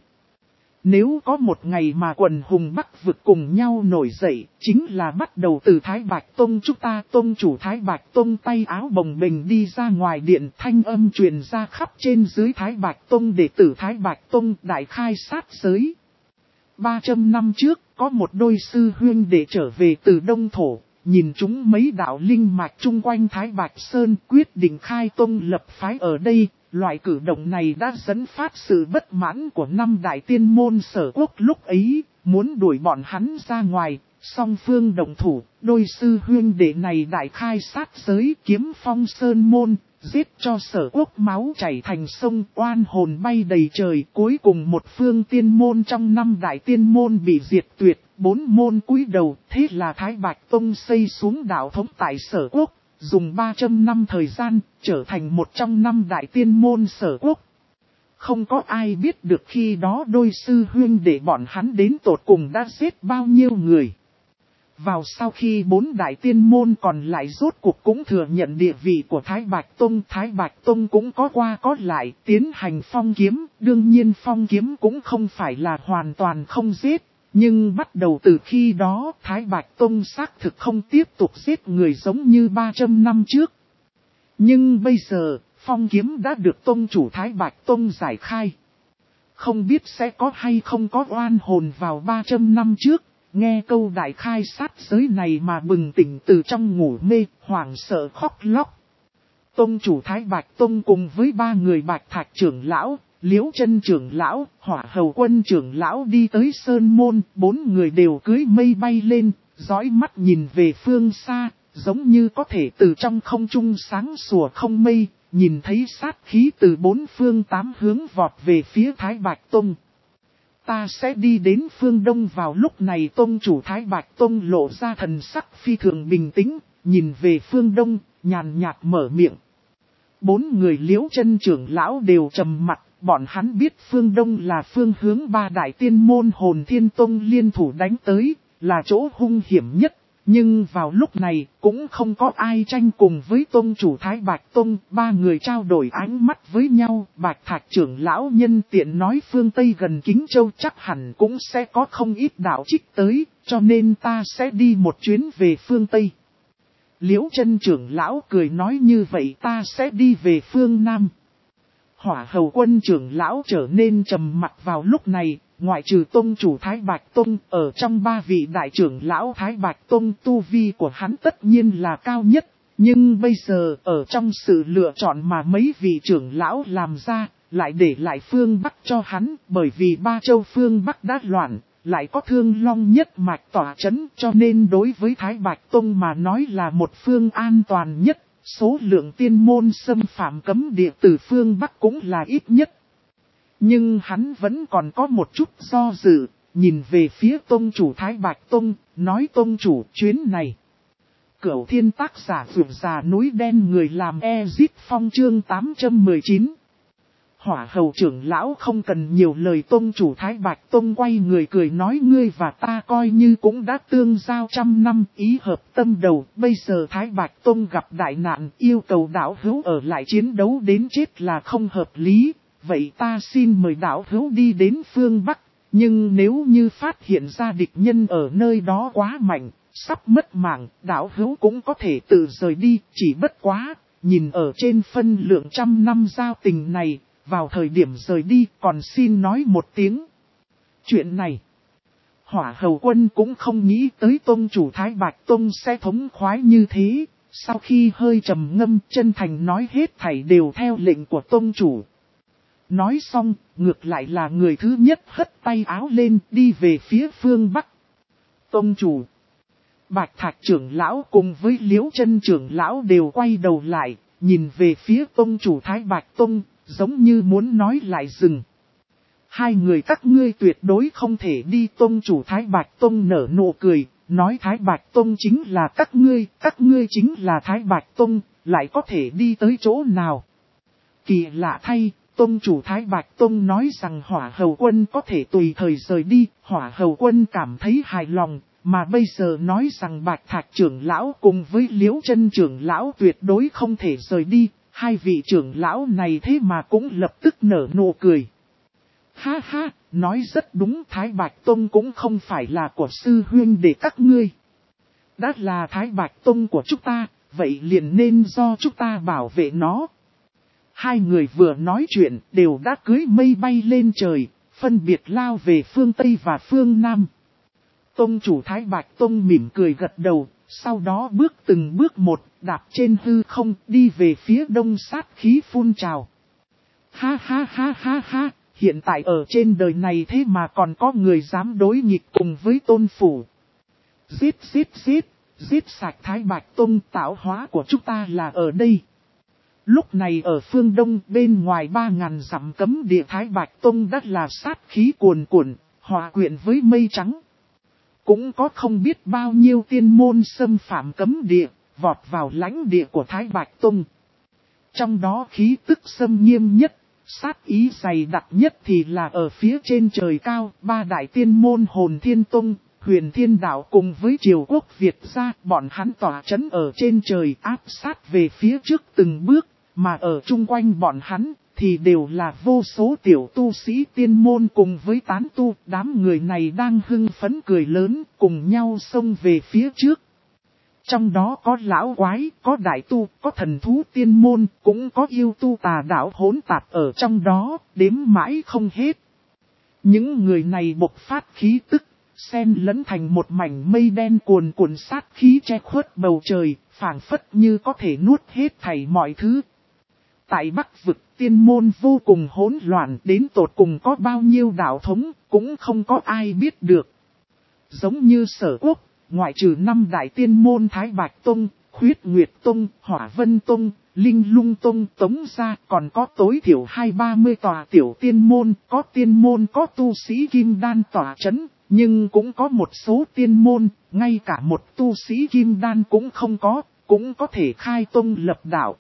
Nếu có một ngày mà quần hùng Bắc vực cùng nhau nổi dậy, chính là bắt đầu từ Thái Bạch Tông. Chúng ta tông chủ Thái Bạch Tông tay áo bồng bềnh đi ra ngoài điện, thanh âm truyền ra khắp trên dưới Thái Bạch Tông, đệ tử Thái Bạch Tông đại khai sát giới. ba trăm năm trước, có một đôi sư huynh đệ trở về từ Đông Thổ, nhìn chúng mấy đạo linh mạch chung quanh Thái Bạch Sơn, quyết định khai tông lập phái ở đây. Loại cử động này đã dẫn phát sự bất mãn của năm đại tiên môn Sở Quốc lúc ấy, muốn đuổi bọn hắn ra ngoài, song phương động thủ, đôi sư huynh đệ này đại khai sát giới, kiếm phong sơn môn, giết cho Sở Quốc máu chảy thành sông, oan hồn bay đầy trời. Cuối cùng một phương tiên môn trong năm đại tiên môn bị diệt tuyệt, bốn môn cúi đầu, thế là Thái Bạch Tông xây xuống đạo thống tại Sở Quốc. Dùng ba trăm năm thời gian, trở thành một trong năm đại tiên môn Sở Quốc. Không có ai biết được khi đó đôi sư huynh để bọn hắn đến tột cùng đã giết bao nhiêu người. Vào sau khi bốn đại tiên môn còn lại rốt cuộc cũng thừa nhận địa vị của Thái Bạch Tông. Thái Bạch Tông cũng có qua có lại tiến hành phong kiếm. Đương nhiên phong kiếm cũng không phải là hoàn toàn không giết. Nhưng bắt đầu từ khi đó, Thái Bạch Tông xác thực không tiếp tục giết người giống như ba trăm năm trước. Nhưng bây giờ, phong kiếm đã được Tông chủ Thái Bạch Tông giải khai. Không biết sẽ có hay không có oan hồn vào ba trăm năm trước, nghe câu đại khai sát giới này mà bừng tỉnh từ trong ngủ mê, hoảng sợ khóc lóc. Tông chủ Thái Bạch Tông cùng với ba người Bạch Thạch trưởng lão, Liễu Chân trưởng lão, Hỏa Hầu Quân trưởng lão đi tới Sơn Môn, bốn người đều cưỡi mây bay lên, dõi mắt nhìn về phương xa, giống như có thể từ trong không trung sáng sủa không mây, nhìn thấy sát khí từ bốn phương tám hướng vọt về phía Thái Bạch Tông. Ta sẽ đi đến phương Đông. Vào lúc này Tông chủ Thái Bạch Tông lộ ra thần sắc phi thường bình tĩnh, nhìn về phương Đông, nhàn nhạt mở miệng. Bốn người Liễu Chân trưởng lão đều trầm mặt. Bọn hắn biết phương Đông là phương hướng ba đại tiên môn Hồn Thiên Tông liên thủ đánh tới, là chỗ hung hiểm nhất. Nhưng vào lúc này, cũng không có ai tranh cùng với Tông chủ Thái Bạch Tông. Ba người trao đổi ánh mắt với nhau. Bạch Thạch trưởng lão nhân tiện nói phương Tây gần Kính Châu chắc hẳn cũng sẽ có không ít đạo trích tới, cho nên ta sẽ đi một chuyến về phương Tây. Liễu Chân trưởng lão cười nói như vậy ta sẽ đi về phương Nam. Hỏa Hầu Quân trưởng lão trở nên trầm mặc vào lúc này, ngoại trừ Tông chủ Thái Bạch Tông, ở trong ba vị đại trưởng lão Thái Bạch Tông tu vi của hắn tất nhiên là cao nhất, nhưng bây giờ ở trong sự lựa chọn mà mấy vị trưởng lão làm ra, lại để lại phương Bắc cho hắn, bởi vì ba châu phương Bắc đã loạn, lại có Thương Long nhất mạch tỏa chấn, cho nên đối với Thái Bạch Tông mà nói là một phương an toàn nhất. Số lượng tiên môn xâm phạm cấm địa từ phương Bắc cũng là ít nhất. Nhưng hắn vẫn còn có một chút do dự, nhìn về phía Tông chủ Thái Bạch Tông, nói Tông chủ chuyến này. Cửu Thiên tác giả vượt già núi đen người làm Ezit Phong chương tám trăm mười chín. Hỏa Hầu trưởng lão không cần nhiều lời. Tông chủ Thái Bạch Tông quay người cười nói ngươi và ta coi như cũng đã tương giao trăm năm, ý hợp tâm đầu. Bây giờ Thái Bạch Tông gặp đại nạn, yêu cầu đạo hữu ở lại chiến đấu đến chết là không hợp lý. Vậy ta xin mời đạo hữu đi đến phương Bắc. Nhưng nếu như phát hiện ra địch nhân ở nơi đó quá mạnh, sắp mất mạng, đạo hữu cũng có thể tự rời đi. Chỉ bất quá, nhìn ở trên phân lượng trăm năm giao tình này, vào thời điểm rời đi còn xin nói một tiếng. Chuyện này, Hỏa Hầu Quân cũng không nghĩ tới tông chủ Thái Bạch Tông sẽ thống khoái như thế, sau khi hơi trầm ngâm chân thành nói hết thảy đều theo lệnh của tông chủ. Nói xong, ngược lại là người thứ nhất hất tay áo lên đi về phía phương Bắc. Tông chủ, Bạch Thạch trưởng lão cùng với Liễu Chân trưởng lão đều quay đầu lại, nhìn về phía tông chủ Thái Bạch Tông, giống như muốn nói lại dừng. Hai người các ngươi tuyệt đối không thể đi. Tông chủ Thái Bạch Tông nở nụ cười, nói Thái Bạch Tông chính là các ngươi, các ngươi chính là Thái Bạch Tông, lại có thể đi tới chỗ nào. Kỳ lạ thay, Tông chủ Thái Bạch Tông nói rằng Hỏa Hầu Quân có thể tùy thời rời đi, Hỏa Hầu Quân cảm thấy hài lòng, mà bây giờ nói rằng Bạch Thạch trưởng lão cùng với Liễu Chân trưởng lão tuyệt đối không thể rời đi, hai vị trưởng lão này thế mà cũng lập tức nở nụ cười. Ha ha, nói rất đúng, Thái Bạch Tông cũng không phải là của sư huynh để các ngươi. Đã là Thái Bạch Tông của chúng ta, vậy liền nên do chúng ta bảo vệ nó. Hai người vừa nói chuyện đều đã cưỡi mây bay lên trời, phân biệt lao về phương Tây và phương Nam. Tông chủ Thái Bạch Tông mỉm cười gật đầu, sau đó bước từng bước một, đạp trên hư không, đi về phía đông sát khí phun trào. Ha ha ha ha ha, hiện tại ở trên đời này thế mà còn có người dám đối nghịch cùng với tôn phủ. Giết giết giết, giết sạch Thái Bạch Tông, tạo hóa của chúng ta là ở đây. Lúc này ở phương đông bên ngoài ba ngàn dặm cấm địa Thái Bạch Tông đất là sát khí cuồn cuộn, hòa quyện với mây trắng. Cũng có không biết bao nhiêu tiên môn xâm phạm cấm địa, vọt vào lãnh địa của Thái Bạch Tông. Trong đó khí tức xâm nghiêm nhất, sát ý dày đặc nhất thì là ở phía trên trời cao, ba đại tiên môn Hồn Thiên Tông, Huyền Thiên Đạo cùng với Triều Quốc Việt gia, bọn hắn tỏa chấn ở trên trời áp sát về phía trước từng bước, mà ở chung quanh bọn hắn thì đều là vô số tiểu tu sĩ tiên môn cùng với tán tu, đám người này đang hưng phấn cười lớn, cùng nhau xông về phía trước. Trong đó có lão quái, có đại tu, có thần thú tiên môn, cũng có yêu tu tà đạo hỗn tạp ở trong đó, đếm mãi không hết. Những người này bộc phát khí tức, xen lẫn thành một mảnh mây đen cuồn cuộn sát khí che khuất bầu trời, phảng phất như có thể nuốt hết thảy mọi thứ. Tại Bắc vực tiên môn vô cùng hỗn loạn, đến tột cùng có bao nhiêu đạo thống, cũng không có ai biết được. Giống như Sở Quốc, ngoại trừ năm đại tiên môn Thái Bạch Tông, Khuyết Nguyệt Tông, Hỏa Vân Tông, Linh Lung Tông, Tống gia, còn có tối thiểu hai ba mươi tòa tiểu tiên môn, có tiên môn có tu sĩ kim đan tỏa chấn, nhưng cũng có một số tiên môn, ngay cả một tu sĩ kim đan cũng không có, cũng có thể khai tông lập đạo.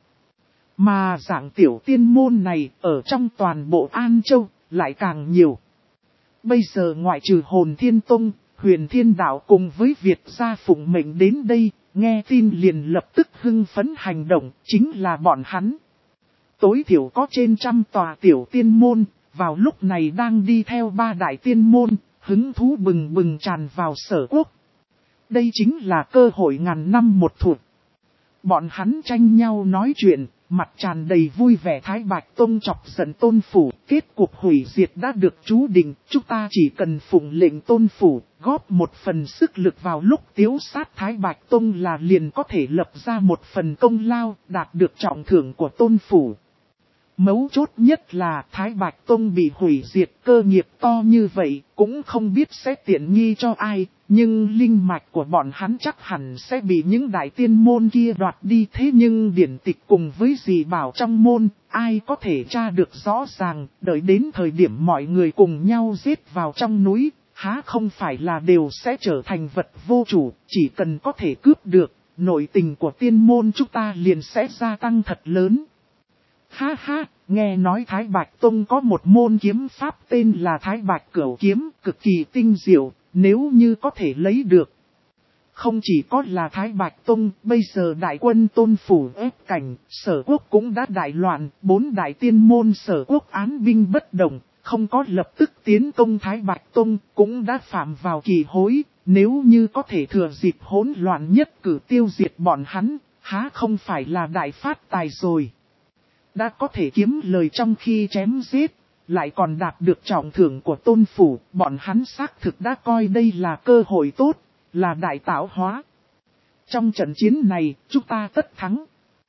Mà dạng tiểu tiên môn này ở trong toàn bộ An Châu lại càng nhiều. Bây giờ ngoại trừ Hồn Thiên Tông, Huyền Thiên Đạo cùng với Việt gia phụng mệnh đến đây, nghe tin liền lập tức hưng phấn hành động, chính là bọn hắn. Tối thiểu có trên trăm tòa tiểu tiên môn, vào lúc này đang đi theo ba đại tiên môn, hứng thú bừng bừng tràn vào Sở Quốc. Đây chính là cơ hội ngàn năm một thụt. Bọn hắn tranh nhau nói chuyện, mặt tràn đầy vui vẻ. Thái Bạch Tông chọc giận tôn phủ, kết cuộc hủy diệt đã được chú định, chúng ta chỉ cần phụng lệnh tôn phủ, góp một phần sức lực vào lúc tiếu sát Thái Bạch Tông là liền có thể lập ra một phần công lao, đạt được trọng thưởng của tôn phủ. Mấu chốt nhất là Thái Bạch Tông bị hủy diệt, cơ nghiệp to như vậy, cũng không biết sẽ tiện nghi cho ai, nhưng linh mạch của bọn hắn chắc hẳn sẽ bị những đại tiên môn kia đoạt đi. Thế nhưng điển tịch cùng với dị bảo trong môn, ai có thể tra được rõ ràng, đợi đến thời điểm mọi người cùng nhau giết vào trong núi, há không phải là đều sẽ trở thành vật vô chủ, chỉ cần có thể cướp được, nội tình của tiên môn chúng ta liền sẽ gia tăng thật lớn. Ha ha, nghe nói Thái Bạch Tông có một môn kiếm pháp tên là Thái Bạch Cửu Kiếm, cực kỳ tinh diệu, nếu như có thể lấy được. Không chỉ có là Thái Bạch Tông, bây giờ đại quân tôn phủ ép cảnh, Sở Quốc cũng đã đại loạn, bốn đại tiên môn Sở Quốc án binh bất động, không có lập tức tiến công Thái Bạch Tông, cũng đã phạm vào kỳ hối, nếu như có thể thừa dịp hỗn loạn nhất cử tiêu diệt bọn hắn. há không phải là đại phát tài rồi. Đã có thể kiếm lời trong khi chém giết, lại còn đạt được trọng thưởng của tôn phủ, bọn hắn xác thực đã coi đây là cơ hội tốt, là đại tạo hóa. Trong trận chiến này, chúng ta tất thắng.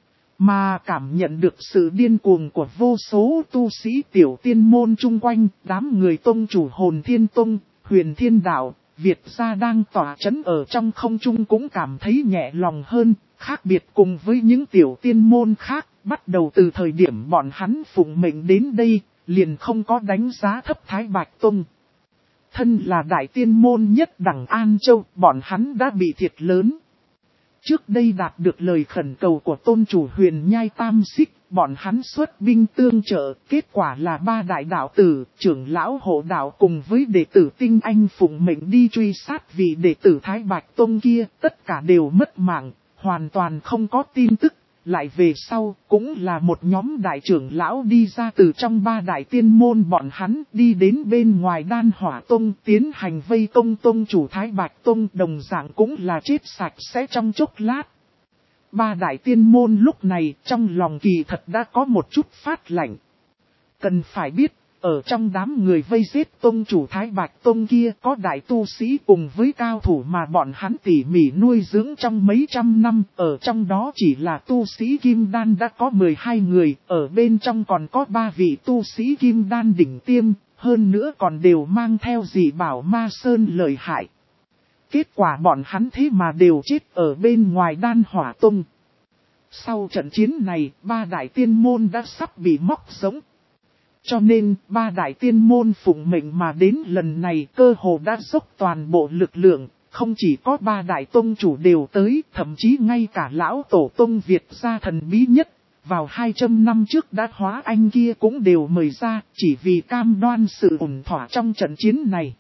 Mà cảm nhận được sự điên cuồng của vô số tu sĩ tiểu tiên môn chung quanh, đám người tông chủ Hồn Thiên Tông, Huyền Thiên Đạo, Việt gia đang tỏa chấn ở trong không trung cũng cảm thấy nhẹ lòng hơn, khác biệt cùng với những tiểu tiên môn khác, bắt đầu từ thời điểm bọn hắn phụng mệnh đến đây, liền không có đánh giá thấp Thái Bạch Tông. Thân là đại tiên môn nhất đẳng An Châu, bọn hắn đã bị thiệt lớn. Trước đây đạt được lời khẩn cầu của tôn chủ Huyền Nhai Tam Xích, bọn hắn xuất binh tương trợ, kết quả là ba đại đạo tử, trưởng lão hộ đạo cùng với đệ tử Tinh Anh phụng mệnh đi truy sát vị đệ tử Thái Bạch Tông kia, tất cả đều mất mạng, hoàn toàn không có tin tức. Lại về sau, cũng là một nhóm đại trưởng lão đi ra từ trong ba đại tiên môn bọn hắn đi đến bên ngoài Đan Hỏa Tông tiến hành vây công tông chủ Thái Bạch Tông, đồng dạng cũng là chết sạch sẽ trong chốc lát. Ba đại tiên môn lúc này trong lòng kỳ thật đã có một chút phát lạnh. Cần phải biết, ở trong đám người vây giết tông chủ Thái Bạch Tông kia có đại tu sĩ cùng với cao thủ mà bọn hắn tỉ mỉ nuôi dưỡng trong mấy trăm năm. Ở trong đó chỉ là tu sĩ Kim Đan đã có mười hai người, ở bên trong còn có ba vị tu sĩ Kim Đan đỉnh tiêm, hơn nữa còn đều mang theo dị bảo ma sơn lợi hại. Kết quả bọn hắn thế mà đều chết ở bên ngoài Đan Hỏa Tông. Sau trận chiến này, ba đại tiên môn đã sắp bị móc sống. Cho nên, ba đại tiên môn phụng mệnh mà đến lần này cơ hồ đã dốc toàn bộ lực lượng, không chỉ có ba đại tông chủ đều tới, thậm chí ngay cả lão tổ tông Việt gia thần bí nhất, vào hai trăm năm trước đã hóa anh kia cũng đều mời ra, chỉ vì cam đoan sự ổn thỏa trong trận chiến này.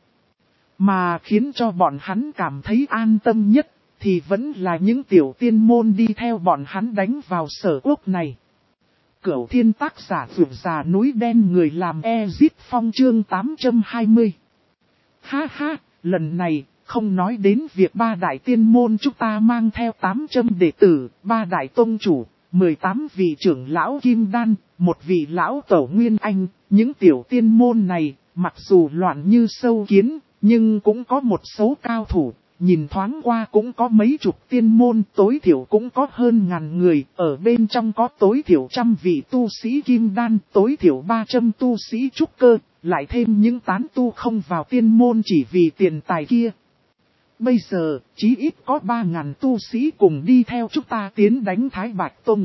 Mà khiến cho bọn hắn cảm thấy an tâm nhất, thì vẫn là những tiểu tiên môn đi theo bọn hắn đánh vào sở quốc này. Cửu Thiên tác giả vượt già núi đen người làm Ezit Phong chương tám trăm hai mươi. Ha ha, lần này, không nói đến việc ba đại tiên môn chúng ta mang theo tám trăm đệ tử, ba đại tông chủ, mười tám vị trưởng lão Kim Đan, một vị lão tổ Nguyên Anh, những tiểu tiên môn này, mặc dù loạn như sâu kiến, nhưng cũng có một số cao thủ. Nhìn thoáng qua cũng có mấy chục tiên môn, tối thiểu cũng có hơn ngàn người, ở bên trong có tối thiểu trăm vị tu sĩ Kim Đan, tối thiểu ba trăm tu sĩ trúc cơ, lại thêm những tán tu không vào tiên môn chỉ vì tiền tài kia. Bây giờ, chí ít có ba ngàn tu sĩ cùng đi theo chúng ta tiến đánh Thái Bạch Tông.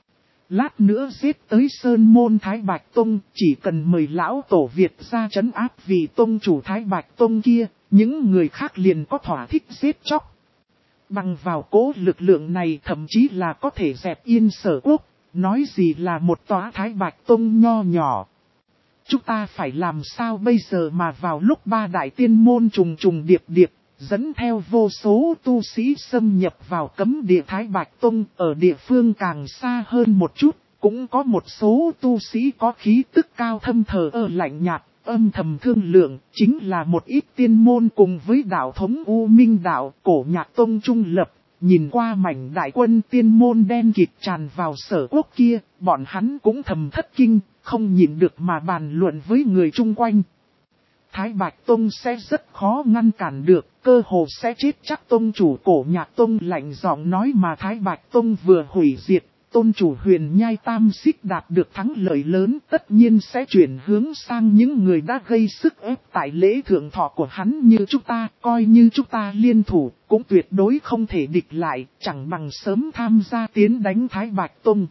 Lát nữa giết tới Sơn Môn Thái Bạch Tông, chỉ cần mời lão tổ Việt ra trấn áp vị tông chủ Thái Bạch Tông kia. Những người khác liền có thỏa thích giết chóc. Bằng vào cố lực lượng này thậm chí là có thể dẹp yên sở quốc, nói gì là một tòa Thái Bạch Tông nho nhỏ. Chúng ta phải làm sao bây giờ mà vào lúc ba đại tiên môn trùng trùng điệp điệp, dẫn theo vô số tu sĩ xâm nhập vào cấm địa Thái Bạch Tông, ở địa phương càng xa hơn một chút, cũng có một số tu sĩ có khí tức cao thâm thờ ơ lạnh nhạt. Âm thầm thương lượng, chính là một ít tiên môn cùng với đạo thống U Minh Đạo, Cổ Nhạc Tông trung lập, nhìn qua mảnh đại quân tiên môn đen kịt tràn vào sở quốc kia, bọn hắn cũng thầm thất kinh, không nhìn được mà bàn luận với người chung quanh. Thái Bạch Tông sẽ rất khó ngăn cản được, cơ hồ sẽ chết chắc. Tông chủ Cổ Nhạc Tông lạnh giọng nói mà Thái Bạch Tông vừa hủy diệt. Tôn chủ Huyền Nhai Tam Xích đạt được thắng lợi lớn tất nhiên sẽ chuyển hướng sang những người đã gây sức ép tại lễ thượng thọ của hắn như chúng ta, coi như chúng ta liên thủ, cũng tuyệt đối không thể địch lại, chẳng bằng sớm tham gia tiến đánh Thái Bạch Tông.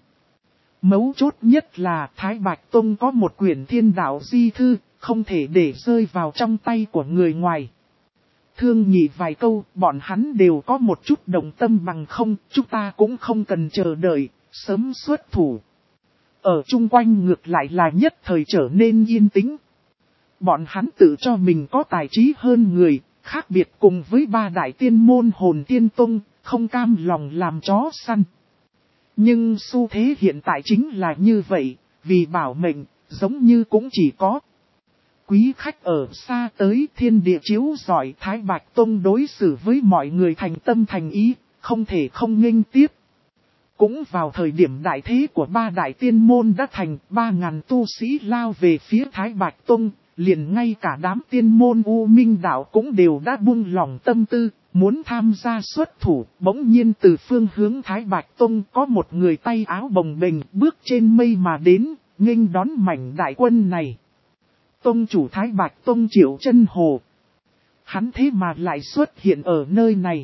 Mấu chốt nhất là Thái Bạch Tông có một quyển thiên đạo di thư, không thể để rơi vào trong tay của người ngoài. Thương nhị vài câu, bọn hắn đều có một chút đồng tâm bằng không, chúng ta cũng không cần chờ đợi. Sớm xuất thủ. Ở chung quanh ngược lại là nhất thời trở nên yên tĩnh. Bọn hắn tự cho mình có tài trí hơn người, khác biệt cùng với ba đại tiên môn Hồn Tiên Tông, không cam lòng làm chó săn. Nhưng xu thế hiện tại chính là như vậy, vì bảo mệnh, giống như cũng chỉ có. Quý khách ở xa tới thiên địa chiếu giỏi Thái Bạch Tông đối xử với mọi người thành tâm thành ý, không thể không nghênh tiếp. cũng vào thời điểm đại thế của ba đại tiên môn đã thành, ba ngàn tu sĩ lao về phía Thái Bạch Tông, liền ngay cả đám tiên môn U Minh Đạo cũng đều đã buông lòng tâm tư, muốn tham gia xuất thủ. Bỗng nhiên từ phương hướng Thái Bạch Tông có một người tay áo bồng bềnh bước trên mây mà đến, nghênh đón mảnh đại quân này. Tông chủ Thái Bạch Tông Triệu Chân Hồ. Hắn thế mà lại xuất hiện ở nơi này.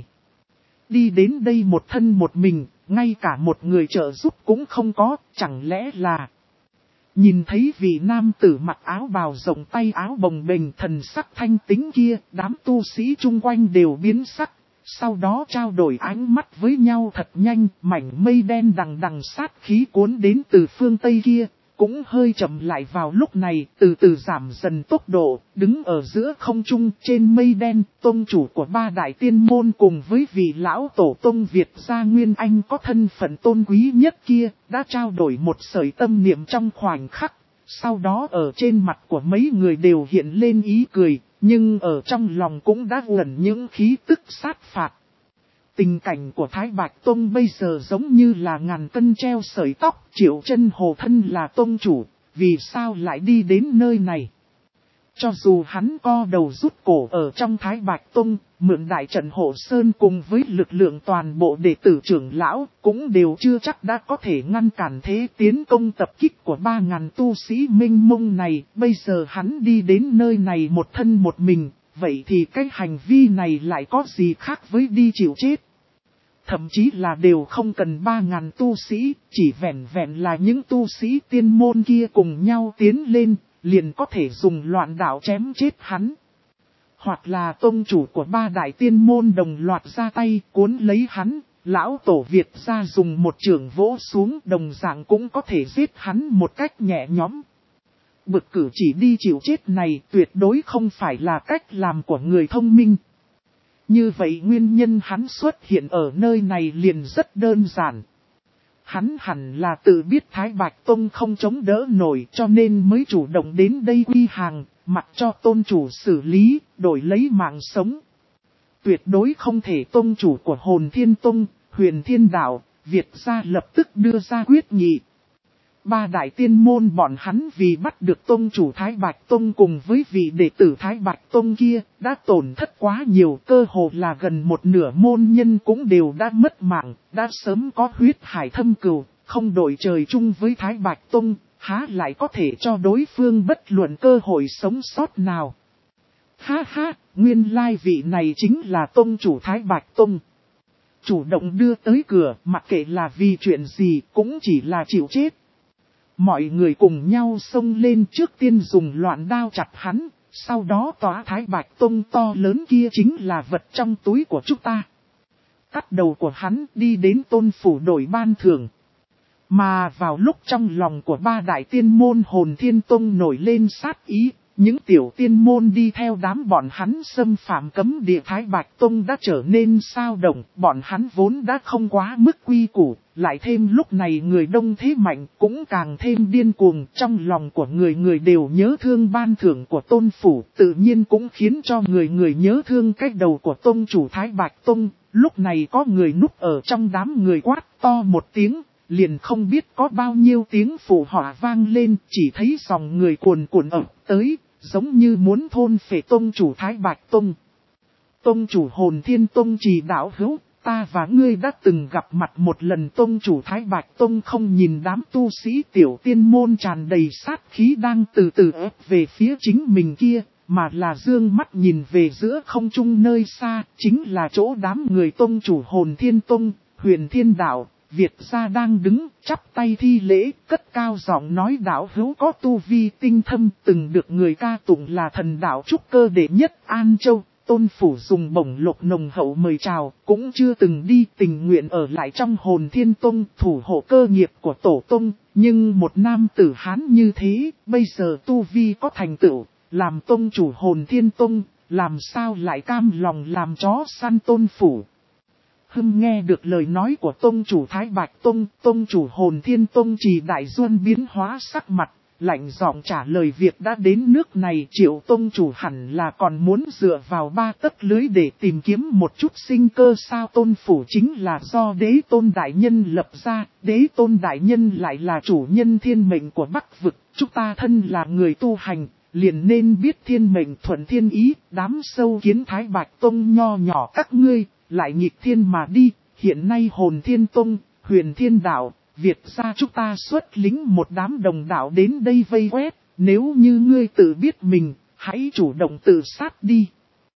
Đi đến đây một thân một mình, ngay cả một người trợ giúp cũng không có, chẳng lẽ là... Nhìn thấy vị nam tử mặc áo bào rộng tay áo bồng bềnh thần sắc thanh tính kia, đám tu sĩ chung quanh đều biến sắc, sau đó trao đổi ánh mắt với nhau thật nhanh, mảnh mây đen đằng đằng sát khí cuốn đến từ phương Tây kia, cũng hơi chậm lại vào lúc này, từ từ giảm dần tốc độ, đứng ở giữa không trung trên mây đen, tông chủ của ba đại tiên môn cùng với vị lão tổ tông Việt gia Nguyên Anh có thân phận tôn quý nhất kia, đã trao đổi một sợi tâm niệm trong khoảnh khắc, sau đó ở trên mặt của mấy người đều hiện lên ý cười, nhưng ở trong lòng cũng đã ẩn những khí tức sát phạt. Tình cảnh của Thái Bạch Tông bây giờ giống như là ngàn cân treo sợi tóc, Triệu Chân Hồ thân là tông chủ, vì sao lại đi đến nơi này? Cho dù hắn co đầu rút cổ ở trong Thái Bạch Tông, mượn đại trận hộ sơn cùng với lực lượng toàn bộ đệ tử trưởng lão, cũng đều chưa chắc đã có thể ngăn cản thế tiến công tập kích của ba ngàn tu sĩ minh mông này, bây giờ hắn đi đến nơi này một thân một mình, vậy thì cái hành vi này lại có gì khác với đi chịu chết? Thậm chí là đều không cần ba ngàn tu sĩ, chỉ vẹn vẹn là những tu sĩ tiên môn kia cùng nhau tiến lên, liền có thể dùng loạn đạo chém chết hắn. Hoặc là tông chủ của ba đại tiên môn đồng loạt ra tay cuốn lấy hắn, lão tổ Việt ra dùng một chưởng vỗ xuống đồng dạng cũng có thể giết hắn một cách nhẹ nhõm. Bực cử chỉ đi chịu chết này tuyệt đối không phải là cách làm của người thông minh. Như vậy nguyên nhân hắn xuất hiện ở nơi này liền rất đơn giản. Hắn hẳn là tự biết Thái Bạch Tông không chống đỡ nổi cho nên mới chủ động đến đây quy hàng, mặc cho tôn chủ xử lý, đổi lấy mạng sống. Tuyệt đối không thể tôn chủ của Hồn Thiên Tông, Huyền Thiên Đạo, Việt gia lập tức đưa ra quyết nghị. Ba đại tiên môn bọn hắn vì bắt được tông chủ Thái Bạch Tông cùng với vị đệ tử Thái Bạch Tông kia đã tổn thất quá nhiều, cơ hồ là gần một nửa môn nhân cũng đều đã mất mạng, đã sớm có huyết hải thâm cừu, không đổi trời chung với Thái Bạch Tông, há lại có thể cho đối phương bất luận cơ hội sống sót nào. Ha ha, nguyên lai vị này chính là tông chủ Thái Bạch Tông. Chủ động đưa tới cửa, mặc kệ là vì chuyện gì cũng chỉ là chịu chết. Mọi người cùng nhau xông lên, trước tiên dùng loạn đao chặt hắn, sau đó tỏa Thái Bạch Tông to lớn kia chính là vật trong túi của chúng ta. Cắt đầu của hắn đi đến tôn phủ đổi ban thưởng. Mà vào lúc trong lòng của ba đại tiên môn Hồn Thiên Tông nổi lên sát ý, những tiểu tiên môn đi theo đám bọn hắn xâm phạm cấm địa Thái Bạch Tông đã trở nên sao động, bọn hắn vốn đã không quá mức quy củ, lại thêm lúc này người đông thế mạnh cũng càng thêm điên cuồng, trong lòng của người người đều nhớ thương ban thưởng của tôn phủ, tự nhiên cũng khiến cho người người nhớ thương cái đầu của tông chủ Thái Bạch Tông. Lúc này có người núp ở trong đám người quát to một tiếng, liền không biết có bao nhiêu tiếng phụ họa vang lên, chỉ thấy dòng người cuồn cuộn ập tới, giống như muốn thôn phệ tông chủ Thái Bạch Tông. Tông chủ Hồn Thiên Tông chỉ đạo hữu, ta và ngươi đã từng gặp mặt một lần. Tông chủ Thái Bạch Tông không nhìn đám tu sĩ tiểu tiên môn tràn đầy sát khí đang từ từ ép về phía chính mình kia, mà là dương mắt nhìn về giữa không trung nơi xa, chính là chỗ đám người tông chủ Hồn Thiên Tông, Huyền Thiên Đạo, Việt gia đang đứng, chắp tay thi lễ, cất cao giọng nói đạo hữu có tu vi tinh thâm, từng được người ca tụng là thần đạo trúc cơ đệ nhất An Châu. Tôn phủ dùng bổng lộc nồng hậu mời chào, cũng chưa từng đi, tình nguyện ở lại trong Hồn Thiên Tông thủ hộ cơ nghiệp của tổ tông, nhưng một nam tử Hán như thế, bây giờ tu vi có thành tựu, làm tông chủ Hồn Thiên Tông, làm sao lại cam lòng làm chó săn tôn phủ. Hưng nghe được lời nói của tông chủ Thái Bạch Tông, tông chủ Hồn Thiên Tông Trì Đại Duân biến hóa sắc mặt, lạnh giọng trả lời việc đã đến nước này Triệu tông chủ hẳn là còn muốn dựa vào ba tấc lưới để tìm kiếm một chút sinh cơ sao. Tôn phủ chính là do đế tôn đại nhân lập ra, đế tôn đại nhân lại là chủ nhân thiên mệnh của Bắc vực, chúng ta thân là người tu hành, liền nên biết thiên mệnh thuận thiên ý, đám sâu kiến Thái Bạch Tông nho nhỏ các ngươi, lại nghịch thiên mà đi, hiện nay Hồn Thiên Tông, Huyền Thiên Đạo, Việt gia chúng ta xuất lính một đám đồng đạo đến đây vây quét, nếu như ngươi tự biết mình, hãy chủ động tự sát đi.